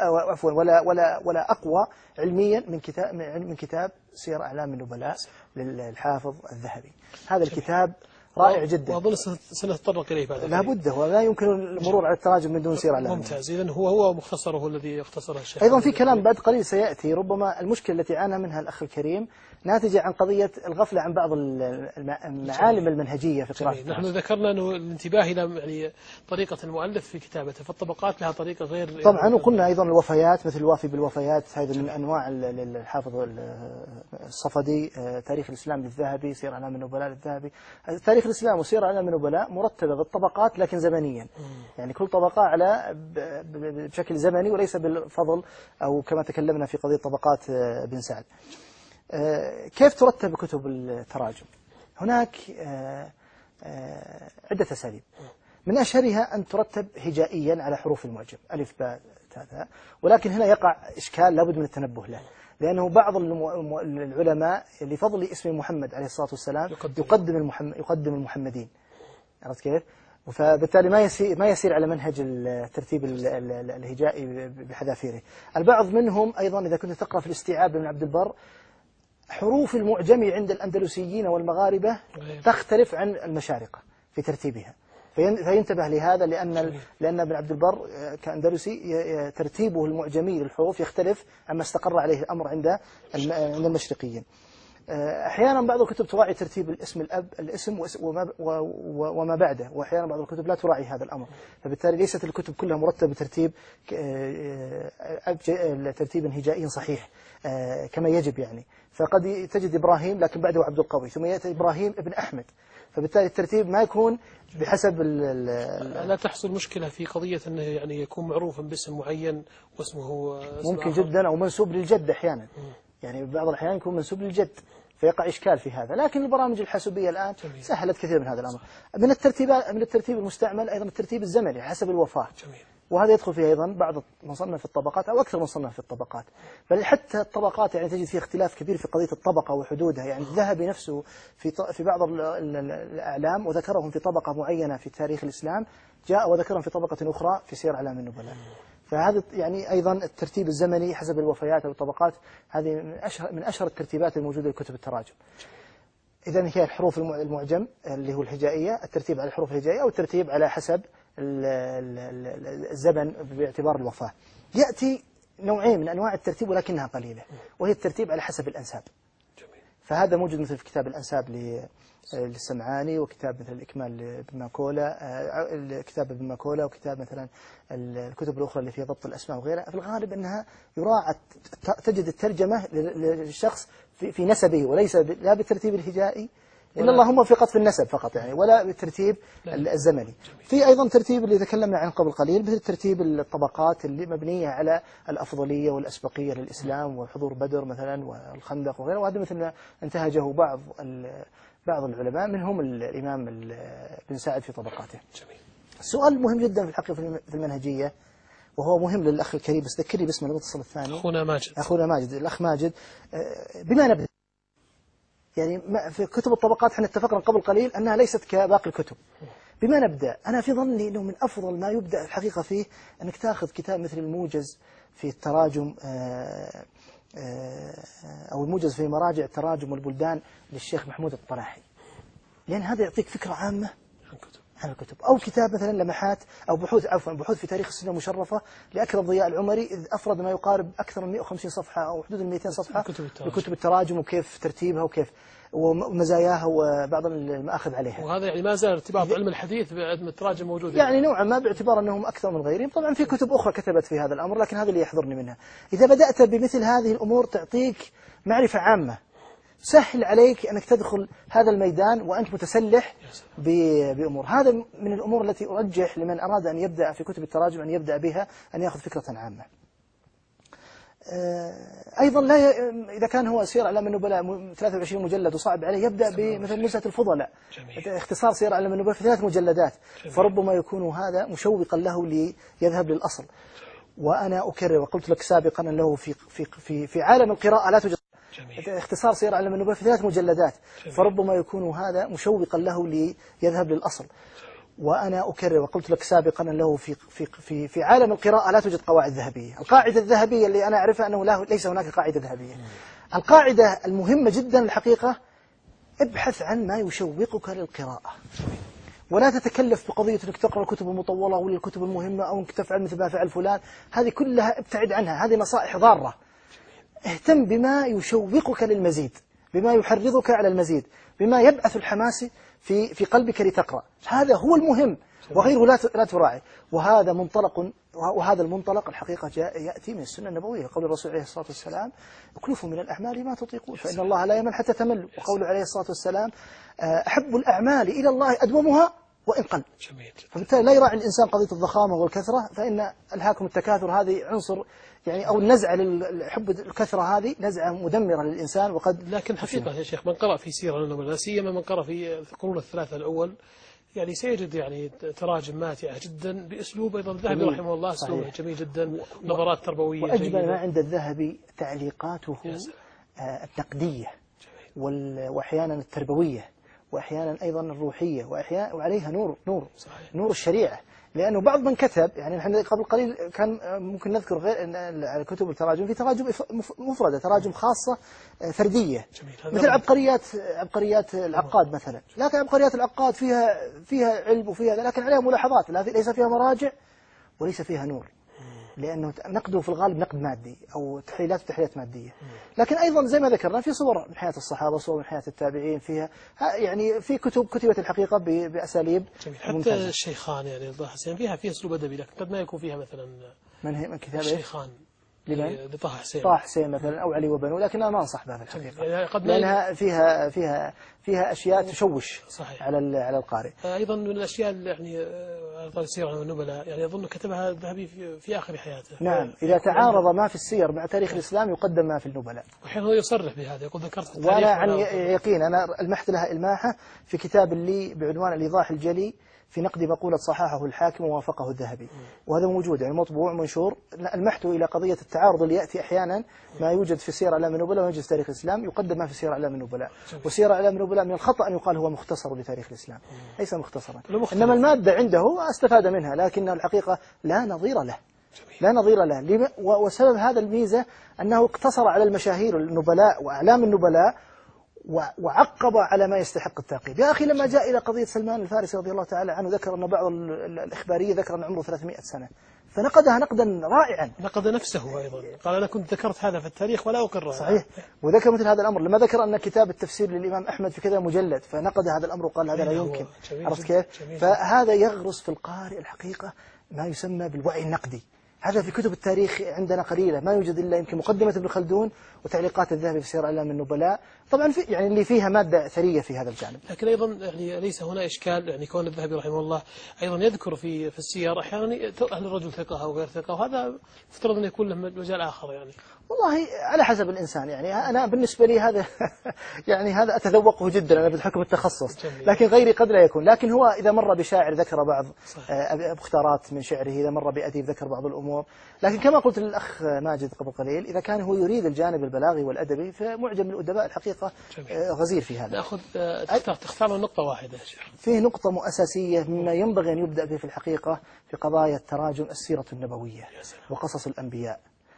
ولا أقوى علميا من كتاب سير أعلام النبلاء للحافظ الذهبي. هذا الكتاب رائع جدا، وأظن سنتطرق إليه بعد. لا بد، ولا يمكن المرور على التراجم من دون سير أعلام. ممتاز. إذن هو مختصره الذي اختصره الشيخ. أيضا في كلام بعد قليل سيأتي، ربما المشكلة التي عانى منها الأخ الكريم ناتجة عن قضية الغفلة عن بعض المعالم المنهجية في قراءة. نحن ذكرنا أنه الانتباه إلى يعني طريقة المؤلف في كتابته، فالطبقات لها طريقة غير طبعا. وقلنا أيضا الوفيات مثل الوافي بالوفيات، هذا من أنواع الحافظ الصفدي، تاريخ الإسلام للذهبي، سير أعلام النبلاء للذهبي. تاريخ الإسلام وسير أعلام النبلاء مرتبة بالطبقات لكن زمنيا، يعني كل طبقة على بشكل زمني وليس بالفضل، أو كما تكلمنا في قضية طبقات بن سعد. كيف ترتب كتب التراجم؟ هناك عدة أساليب، من أشهرها أن ترتب هجائيا على حروف المعجم ألف باء تاء ثاء، ولكن هنا يقع إشكال لابد من التنبه له، لأنه بعض العلماء لفضل اسم محمد عليه الصلاة والسلام يقدم المحمدين، عرفت كيف؟ فبالتالي ما يسير على منهج الترتيب الهجائي بحذافيره. البعض منهم أيضا إذا كنت تقرأ في الاستيعاب من عبد البر، حروف المعجم عند الأندلسيين والمغاربة تختلف عن المشارقة في ترتيبها، فينتبه لهذا، لأن ابن عبد البر كأندلسي ترتيبه المعجمي للحروف يختلف عما استقر عليه الأمر عند المشرقيين. أحيانا بعض الكتب تراعي ترتيب الاسم وما بعده، وأحيانا بعض الكتب لا تراعي هذا الأمر، فبالتالي ليست الكتب كلها مرتبة بترتيب ترتيب هجائي صحيح كما يجب يعني. فقد تجد إبراهيم لكن بعده عبد القوي، ثم يأتي إبراهيم ابن أحمد، فبالتالي الترتيب ما يكون بحسب لا تحصل مشكلة في قضية أنه يعني يكون معروفا باسم معين واسمه ممكن جدا، أو منسوب للجد أحيانا، يعني بعض الأحيان يكون منسوب للجد فيقع إشكال في هذا. لكن البرامج الحاسوبية الآن سهلت كثير من هذا الأمر. من الترتيب المستعمل أيضا الترتيب الزمني حسب الوفاة، وهذا يدخل فيه أيضا بعض مصنف في الطبقات أو أكثر مصنف في الطبقات، بل حتى الطبقات يعني تجد فيه اختلاف كبير في قضية الطبقة وحدودها. يعني الذهبي نفسه في بعض الأعلام وذكرهم في طبقة معينة في تاريخ الإسلام، جاء وذكرهم في طبقة أخرى في سير أعلام النبلاء. فهذا يعني أيضا الترتيب الزمني حسب الوفيات أو الطبقات، هذه من أشهر الترتيبات الموجودة في كتب التراجم. إذا هي الحروف المعجم اللي هو الهجائية، الترتيب على الحروف الهجائية أو الترتيب على حسب الزمن باعتبار الوفاة. يأتي نوعين من أنواع الترتيب ولكنها قليلة، وهي الترتيب على حسب الأنساب. فهذا موجود مثل في كتاب الأنساب للسمعاني، وكتاب مثل الإكمال لابن ماكولا، كتاب ابن ماكولا، وكتاب مثلا الكتب الأخرى اللي فيها ضبط الأسماء وغيرها. في الغالب أنها يراعى تجد الترجمة للشخص في نسبه، وليس لا بالترتيب الهجائي إلا اللهم في قطف النسب فقط يعني، ولا بالترتيب الزمني. في أيضا ترتيب اللي تكلمنا عنه قبل قليل، مثل ترتيب الطبقات اللي مبنية على الأفضلية والأسبقية للإسلام وحضور بدر مثلا والخندق وغيره، وهذا مثل ما انتهجه بعض العلماء منهم الإمام بن سعد في طبقاته. السؤال مهم جدا في الحقيقة في المنهجية، وهو مهم للأخ الكريم، بس ذكرني باسم المتصل الثاني. أخونا ماجد، الأخ ماجد. بما نبدأ يعني في كتب الطبقات احنا اتفقنا قبل قليل أنها ليست كباقي الكتب. بما نبدأ، أنا في ظني أنه من أفضل ما يبدأ الحقيقة فيه أنك تأخذ كتاب مثل الموجز في التراجم أو الموجز في مراجع التراجم والبلدان للشيخ محمود الطلاحي، لأن هذا يعطيك فكرة عامة عن الكتب. أو كتاب مثلا لمحات أو بحوث في تاريخ السنة المشرفة لأكرم ضياء العمري، إذ أفرد ما يقارب أكثر من 150 صفحة أو حدود 200 صفحة بكتب التراجم وكيف ترتيبها وكيف ومزاياها وبعض المآخذ عليها. وهذا يعني ما زال ارتباط علم الحديث بعلم التراجم موجود يعني نوعا ما، باعتبار أنهم أكثر من غيرهم. طبعا في كتب أخرى كتبت في هذا الأمر، لكن هذا اللي يحضرني منها. إذا بدأت بمثل هذه الأمور تعطيك معرفة عامة، سهل عليك أنك تدخل هذا الميدان وأنت متسلح بأمور. هذا من الأمور التي أرجح لمن أراد أن يبدأ في كتب التراجم أن يبدأ بها، أن يأخذ فكرة عامة. أيضا إذا كان هو سير أعلام النبلاء 23 مجلد وصعب عليه، يبدأ بمثل نزهة الفضلاء، اختصار سير أعلام النبلاء في 3 مجلدات، فربما يكون هذا مشوقا له ليذهب للأصل. وأنا أكرر وقلت لك سابقا أنه في عالم القراءة لا توجد اختصار سير أعلام النبلاء في 3 مجلدات، فربما يكون هذا مشوقا له ليذهب للأصل. وأنا أكرر وقلت لك سابقا أنه في عالم القراءة لا توجد قواعد ذهبية. القاعدة الذهبية اللي أنا أعرفها أنه ليس هناك قاعدة ذهبية. القاعدة المهمة جدا الحقيقة، ابحث عن ما يشوقك للقراءة، ولا تتكلف بقضية أنك تقرأ الكتب المطولة ولا الكتب المهمة أو أنك تفعل مثل ما فعل فلان. هذه كلها ابتعد عنها، هذه نصائح ضارة. اهتم بما يشوقك للمزيد، بما يحرضك على المزيد، بما يبعث الحماس في قلبك لتقرأ. هذا هو المهم، وغيره لا تراعي. وهذا المنطلق الحقيقة يأتي من السنة النبوية. قول الرسول عليه الصلاة والسلام: اكلفوا من الأعمال ما تطيقون فإن الله لا يمل حتى تمل. وقوله عليه الصلاة والسلام: أحب الأعمال إلى الله أدومها وإن قل. فبالتالي لا يراعي الإنسان قضية الضخامة والكثرة، فإن ألهاكم التكاثر هذه عنصر يعني، أو النزعة للحب الكثرة هذه نزعة مدمرة للإنسان. لكن حقيقة يا شيخ، من قرأ في سيرة النبلاء، سيما من قرأ في القرون الثلاثة الأول، يعني سيجد يعني تراجم ماتعة جدا بأسلوب أيضا الذهبي رحمه الله، أسلوب جميل جدا، نظرات تربوية وأجمل ما عند الذهبي تعليقاته النقدية وأحيانا التربوية، وأحيانا أيضا الروحية، وعليها نور الشريعة. لأنه بعض من كتب يعني نحن قبل قليل كان ممكن نذكر غير أن على كتب التراجم في تراجم مفردة، تراجم خاصة فردية، مثل عبقريات العقاد مثلا. لكن عبقريات العقاد فيها علم وفيها، لكن عليها ملاحظات، ليس فيها مراجع وليس فيها نور، لأنه نقده في الغالب نقد مادي أو تحليلات مادية. لكن أيضا زي ما ذكرنا في صور من حياة الصحابة، صور من حياة التابعين، فيها يعني في كتب كتبت الحقيقة بأساليب حتى الشيخان يعني الضاحسين فيها أسلوب أدبي، لكن قد ما يكون فيها مثلا من كتاب الشيخان لطه حسين مثلا أو علي وبنو، لكن أنا ما أنصح بها في الحقيقة، يعني لأنها فيها أشياء تشوش صحيح على القارئ. أيضا من الأشياء يعني على السير عن النبلاء، يعني أظن كتبها الذهبي في آخر حياته. نعم، إذا تعارض ما في السير مع تاريخ الإسلام يقدم ما في النبلاء. وحين هو يصرح بهذا، يقول ذكرت في التاريخ. وأنا عن يقين أنا المحت لها إلماحة في كتاب لي بعنوان الإيضاح الجلي في نقد مقولة صححه الحاكم ووافقه الذهبي، وهذا موجود يعني مطبوع منشور. المحت إلى قضية التعارض اللي يأتي أحيانا ما يوجد في سير أعلام النبلاء ويوجد في تاريخ الإسلام، يقدم ما في سير أعلام النبلاء. وسير أعلام النبلاء من الخطأ أن يقال هو مختصر لتاريخ الإسلام، ليس مختصرا، إنما المادة عنده استفاد منها، لكن الحقيقة لا نظير له. وسبب هذا الميزة أنه اقتصر على المشاهير النبلاء وأعلام النبلاء، وعقب على ما يستحق التعقيب. يا أخي لما جاء إلى قضية سلمان الفارسي رضي الله تعالى عنه ذكر أن بعض الإخبارية ذكر أن عمره 300 سنة، فنقدها نقدا رائعا. نقد نفسه أيضا، قال أنا كنت ذكرت هذا في التاريخ ولا أقره. صحيح. وذكر مثل هذا الأمر لما ذكر أن كتاب التفسير للإمام أحمد في كذا مجلد، فنقد هذا الأمر وقال هذا لا يمكن. عرفت كيف؟ فهذا يغرس في القارئ الحقيقة ما يسمى بالوعي النقدي. هذا في كتب التاريخ عندنا قليلة، ما يوجد إلا يمكن مقدمة ابن خلدون وتعليقات الذهبي في سير أعلام النبلاء، طبعا في يعني اللي فيها مادة ثرية في هذا الجانب. لكن أيضا يعني ليس هنا إشكال، يعني كون الذهبي رحمه الله أيضا يذكر في السير أحيانا هل الرجل ثقة أو غير ثقة، وهذا افترض أن يكون له مجال آخر يعني. والله على حسب الإنسان، يعني أنا بالنسبة لي هذا يعني هذا أتذوقه جدا أنا بحكم التخصص، لكن غيري قد لا يكون. لكن هو إذا مر بشاعر ذكر بعض مختارات من شعره، إذا مر بأديب ذكر بعض الأمور. لكن كما قلت للأخ ماجد قبل قليل، إذا كان هو يريد الجانب البلاغي والأدبي فمعجم الأدباء الحقيقة غزير في هذا. نأخذ تختار نقطة واحدة يا شيخ. فيه نقطة أساسية مما ينبغي أن يبدأ به في الحقيقة في قضايا التراجم، السيرة النبوية وقصص الأنبياء،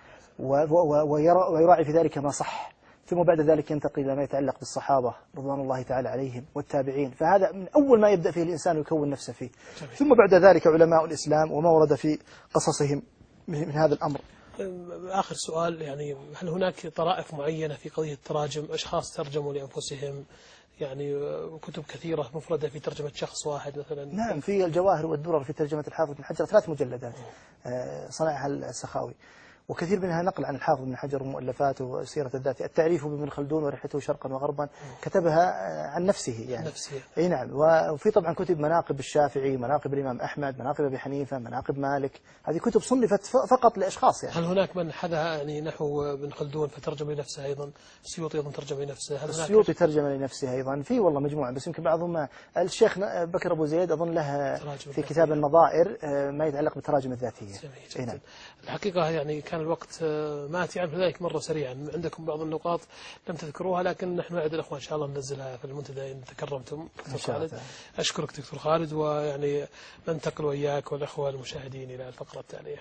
ويراعي في ذلك ما صح، ثم بعد ذلك ينتقل إلى ما يتعلق بالصحابة رضوان الله تعالى عليهم والتابعين. فهذا من أول ما يبدأ فيه الإنسان يكون نفسه فيه. ثم بعد ذلك علماء الإسلام وما ورد في قصصهم من هذا الأمر. آخر سؤال، يعني هل هناك طرائف معينة في قضية التراجم، أشخاص ترجموا لأنفسهم، يعني كتب كثيرة مفردة في ترجمة شخص واحد مثلا؟ نعم، في الجواهر والدرر في ترجمة الحافظ بن حجر 3 مجلدات صنعها السخاوي، وكثير منها نقل عن الحافظ بن حجر ومؤلفاته وسيرة الذاتي. التعريف بابن خلدون ورحلته شرقا وغربا كتبها عن نفسه يعني. اي نعم. وفي طبعا كتب مناقب الشافعي، مناقب الإمام أحمد، مناقب أبي حنيفة، مناقب مالك. هذه كتب صنفت فقط لأشخاص يعني. هل هناك من حذها يعني نحو ابن خلدون فترجم لنفسه أيضا؟ السيوطي أيضا ترجم لنفسه. السيوطي ترجم لنفسه أيضا. في والله مجموعة، بس يمكن بعضهم الشيخ بكر أبو زيد أظن له في كتاب النظائر ما يتعلق بالتراجم الذاتية. جميل. نعم. الحقيقة يعني كان الوقت ماتي، عن ذلك مرة سريعا. عندكم بعض النقاط لم تذكروها، لكن نحن نعد الأخوة إن شاء الله ننزلها في المنتدى إن تكرمتم. دكتور خالد، أشكرك دكتور خالد، ويعني ننتقل وإياك والأخوة المشاهدين إلى الفقرة التالية.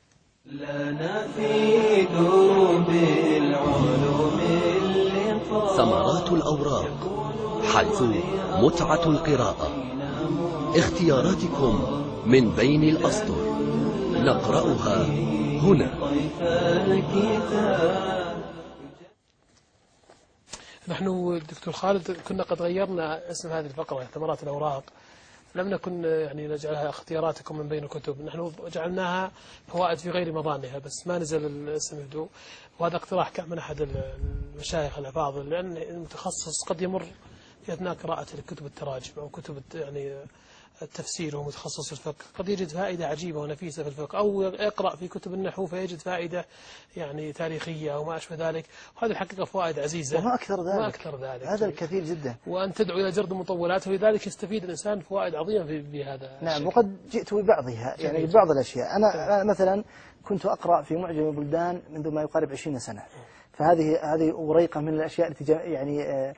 لنا في دروب العلوم ثمرات الأوراق، حيث متعة القراءة، اختياراتكم من بين الأسطر نقرأها هنا. نحن دكتور خالد كنا قد غيرنا اسم هذه الفقرة ثمرات الأوراق، لم نكن يعني نجعلها اختياراتكم من بين الكتب، نحن جعلناها فوائد في غير مظانها، بس ما نزل الاسم هدوء. وهذا اقتراح كان من أحد المشايخ الأفاضل، لأن المتخصص قد يمر في أثناء قراءة كتب التراجم أو كتب يعني التفسير وهو متخصص في الفقه، قد يجد فائدة عجيبة ونفيسة في الفقه، أو يقرأ في كتب النحو فيجد فائدة يعني تاريخية أو ما أشبه ذلك. وهذه الحقيقة فوائد عزيزة وما أكثر ذلك. ما أكثر ذلك. هذا الكثير جدا. وأن تدعو إلى جرد المطولات، ولذلك يستفيد الإنسان فوائد عظيمة في هذا. نعم. وقد جئت ببعضها يعني ببعض الأشياء. أنا مثلا كنت أقرأ في معجم البلدان منذ ما يقارب 20 سنة، فهذه وريقة من الأشياء التي يعني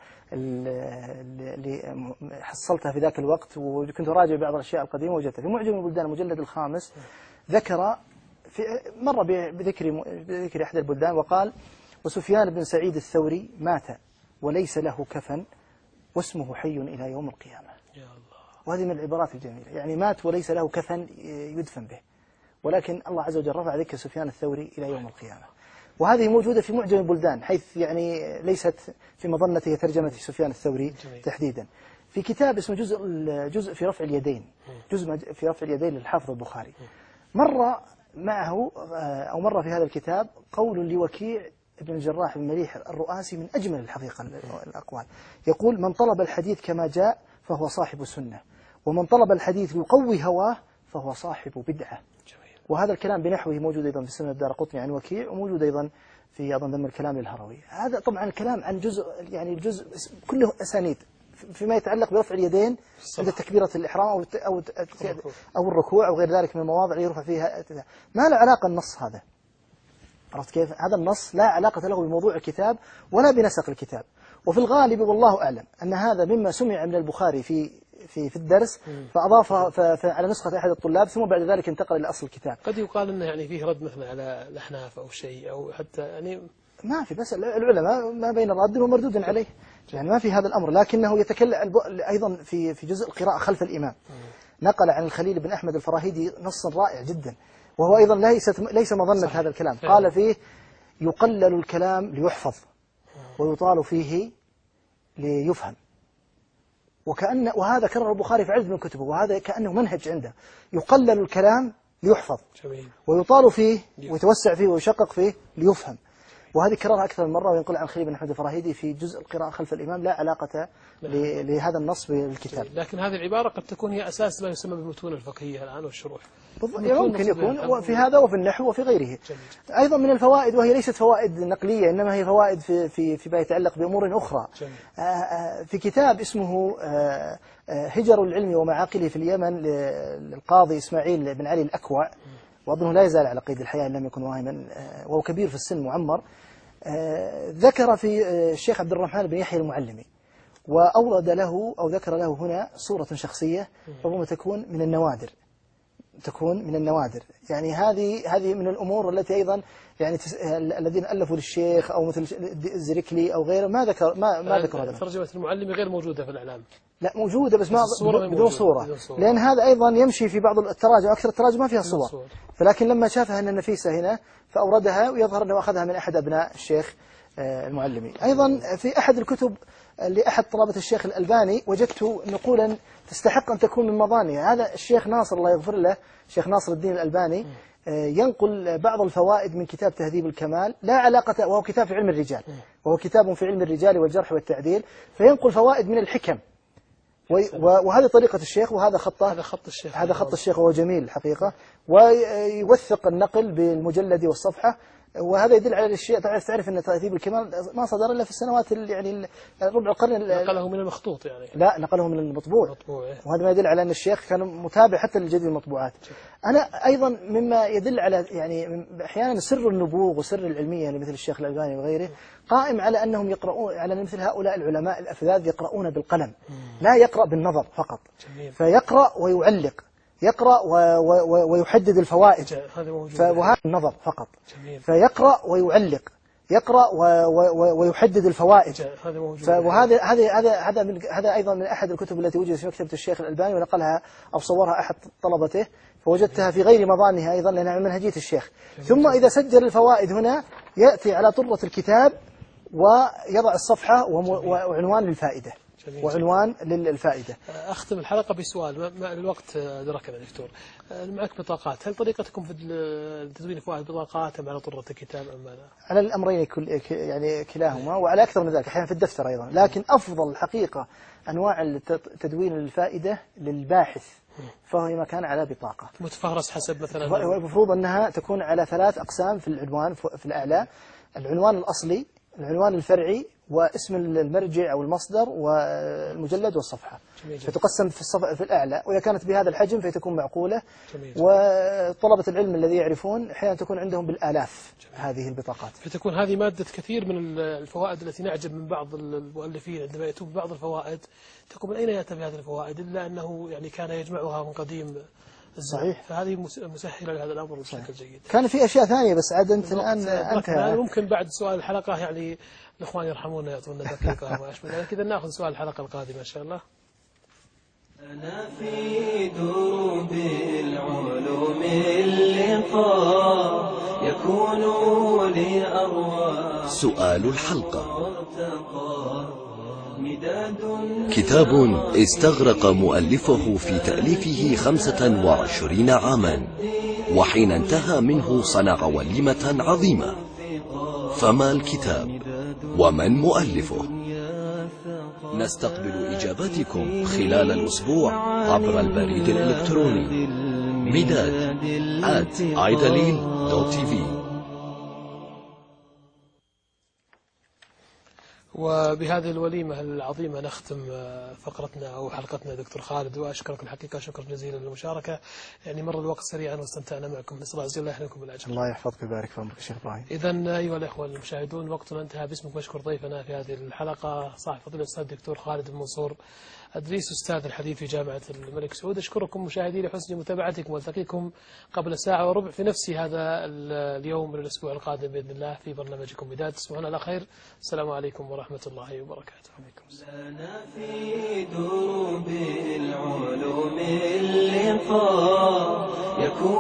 اللي حصلتها في ذاك الوقت، وكنت أراجع بعض الأشياء القديمة وجدتها في معجم البلدان المجلد الخامس. ذكر مر بذكر أحد البلدان وقال: وسفيان بن سعيد الثوري مات وليس له كفن واسمه حي إلى يوم القيامة. يا الله. وهذه من العبارات الجميلة، يعني مات وليس له كفن يدفن به، ولكن الله عز وجل رفع ذكر سفيان الثوري إلى يوم القيامة. وهذه موجودة في معجم البلدان، حيث يعني ليست في مظنته ترجمة سفيان الثوري تحديدا. في كتاب اسمه جزء في رفع اليدين، جزء في رفع اليدين للحافظ البخاري، مر معه أو مر في هذا الكتاب قول لوكيع ابن الجراح بن مليح الرؤاسي من أجمل الحقيقة الأقوال. يقول: من طلب الحديث كما جاء فهو صاحب السنة، ومن طلب الحديث يقوي هواه فهو صاحب بدعة. وهذا الكلام بنحوه موجود أيضا في سنة الدارقطني عن وكيع، وموجود أيضا في أظن ذم الكلام للهروي. هذا طبعا الكلام عن جزء، يعني الجزء كله أسانيد فيما يتعلق برفع اليدين عند تكبيرة الإحرام أو الركوع أو غير ذلك من المواضع اللي يرفع فيها. ما له علاقة النص هذا، عرفت كيف؟ هذا النص لا علاقة له بموضوع الكتاب ولا بنسق الكتاب. وفي الغالب والله أعلم أن هذا مما سمع من البخاري في الدرس، فأضاف على نسخة أحد الطلاب، ثم بعد ذلك انتقل إلى أصل الكتاب. قد يقال أنه يعني فيه رد مثلا على الأحناف أو شيء، أو حتى يعني ما في، بس العلماء ما بين رد ومردود عليه. يعني ما في هذا الأمر، لكنه يتكلم أيضا في جزء القراءة خلف الإمام. نقل عن الخليل بن أحمد الفراهيدي نص رائع جدا، وهو أيضا ليس مظنة هذا الكلام. قال فيه: يقلل الكلام ليحفظ ويطال فيه ليفهم. وهذا كرر البخاري في عدد من كتبه، وهذا كأنه منهج عنده. يقلل الكلام ليحفظ ويطال فيه ويتوسع فيه ويشقق فيه ليفهم. وهذه كررها أكثر من مرة، وينقل عن الخليل بن أحمد الفراهيدي في جزء القراءة خلف الإمام لا علاقة لهذا النص بالكتاب. لكن هذه العبارة قد تكون هي أساس ما يسمى بالمتون الفقهية الآن والشروح. ممكن يكون في هذا وفي النحو وفي غيره. أيضا من الفوائد، وهي ليست فوائد نقلية إنما هي فوائد فيما يتعلق بأمور أخرى. في كتاب اسمه هجر العلم ومعاقله في اليمن للقاضي إسماعيل بن علي الأكوع، وأظنه لا يزال على قيد الحياة إن لم يكن واهما، وهو كبير في السن معمر. ذكر في الشيخ عبد الرحمن بن يحيى المعلمي، وأورد له أو ذكر له هنا صورة شخصية ربما تكون من النوادر. يعني هذه من الأمور التي أيضا يعني الذين ألفوا للشيخ أو مثل الزركلي أو غيره ما ذكر هذا. ترجمة المعلم غير موجودة في الإعلام. لا موجودة بس ما بدون صورة، لأن هذا أيضا يمشي في بعض التراجم، أكثر التراجم ما فيها صور. فلكن لما شافها أن النفيسة هنا فأوردها، ويظهر أنه أخذها من أحد أبناء الشيخ المعلمي. أيضا في أحد الكتب لأحد طلبة الشيخ الألباني وجدت نقولا تستحق أن تكون من مظانها. هذا الشيخ ناصر الله يغفر له، الشيخ ناصر الدين الألباني، ينقل بعض الفوائد من كتاب تهذيب الكمال، لا علاقة، وهو كتاب في علم الرجال، وهو كتاب في علم الرجال والجرح والتعديل، فينقل فوائد من الحكم. وهذه طريقة الشيخ، وهذا خط الشيخ وهو جميل الحقيقة، ويوثق النقل بالمجلد والصفحة. وهذا يدل على الشيء. طبعا تعرف أن تهذيب الكمال ما صدر إلا في السنوات يعني ربع القرن. نقله من المخطوط يعني؟ لا، نقله من المطبوع. وهذا ما يدل على أن الشيخ كان متابع حتى لجديد المطبوعات. أنا أيضا مما يدل على يعني أحيانا سر النبوغ وسر العلمية لمثل الشيخ الألباني وغيره قائم على أنهم يقرؤون، على مثل هؤلاء العلماء الأفذاذ يقرؤون بالقلم، لا يقرأ بالنظر فقط. فيقرأ ويعلق، يقرأ ويحدد الفوائد، وهذا النظر فقط. فيقرأ ويعلق، يقرأ ويحدد الفوائد. هذا أيضا من أحد الكتب التي وجدت في مكتبة الشيخ الألباني، ونقلها أو صورها أحد طلبته، فوجدتها في غير مظانها أيضا لأنها من منهجية الشيخ. ثم إذا سجل الفوائد هنا يأتي على طرة الكتاب ويضع الصفحة وعنوان للفائدة. وعنوان للفائدة. أختم الحلقة بسؤال، ما الوقت أدركنا دكتور. معك بطاقات، هل طريقتكم في تدوين فوائد بطاقات أم على طرة الكتاب أم ماذا؟ على الأمرين يعني كلاهما، وعلى أكثر من ذلك أحيانا في الدفتر أيضا. لكن أفضل الحقيقة أنواع تدوين الفائدة للباحث، فهي ما كان على بطاقة متفهرس حسب مثلا. المفروض أنها تكون على 3 أقسام في العنوان في الأعلى: العنوان الأصلي، العنوان الفرعي، واسم المرجع أو المصدر، والمجلد والصفحة. فتقسم في الأعلى، وإذا كانت بهذا الحجم فتكون معقولة. وطلبة العلم الذي يعرفون أحيانا تكون عندهم بالآلاف هذه البطاقات. فتكون هذه مادة كثير من الفوائد التي نعجب من بعض المؤلفين عندما يأتون ببعض الفوائد تكون من أين يأتي بهذه الفوائد، إلا أنه يعني كان يجمعها من قديم. صحيح. فهذه مسهلة لهذا الأمر بشكل جيد. كان في أشياء ثانية بس عاد أنت ممكن بعد سؤال الحلقة يعني الإخوان يرحمونا يعطونا دقيقة وما أشبه ذلك. إذا نأخذ سؤال الحلقة القادمة إن شاء الله. أنا في دروب العلوم اللقاء يكون لي أرواح. سؤال الحلقة: كتاب استغرق مؤلفه في تأليفه 25 عاما، وحين انتهى منه صنع وليمة عظيمة، فما الكتاب ومن مؤلفه؟ نستقبل إجاباتكم خلال الأسبوع عبر البريد الإلكتروني midad@idalil.tv. وبهذه الوليمة العظيمة نختم فقرتنا أو حلقتنا دكتور خالد، وأشكرك الحقيقة شكرا جزيلا للمشاركة. يعني مر الوقت سريعا واستمتعنا معكم، نسأل الله عز وجل يحرمكم بالأجر. الله يحفظك ويبارك في عمرك الشيخ إبراهيم. إذا أيها الأخوة المشاهدون وقتنا انتهى. باسمك مشكور ضيفنا في هذه الحلقة صاحب فضيلة الأستاذ الدكتور خالد بن منصور أدريس أستاذ الحديث في جامعة الملك سعود. أشكركم مشاهدي لحسن متابعتكم، والتقيكم قبل ساعة وربع في نفس هذا اليوم من الأسبوع القادم بإذن الله في برنامجكم بداية. تصبحون على خير. السلام عليكم ورحمة الله. ورحمة الله وبركاته. لنا في دروب العلوم اللقاء يكون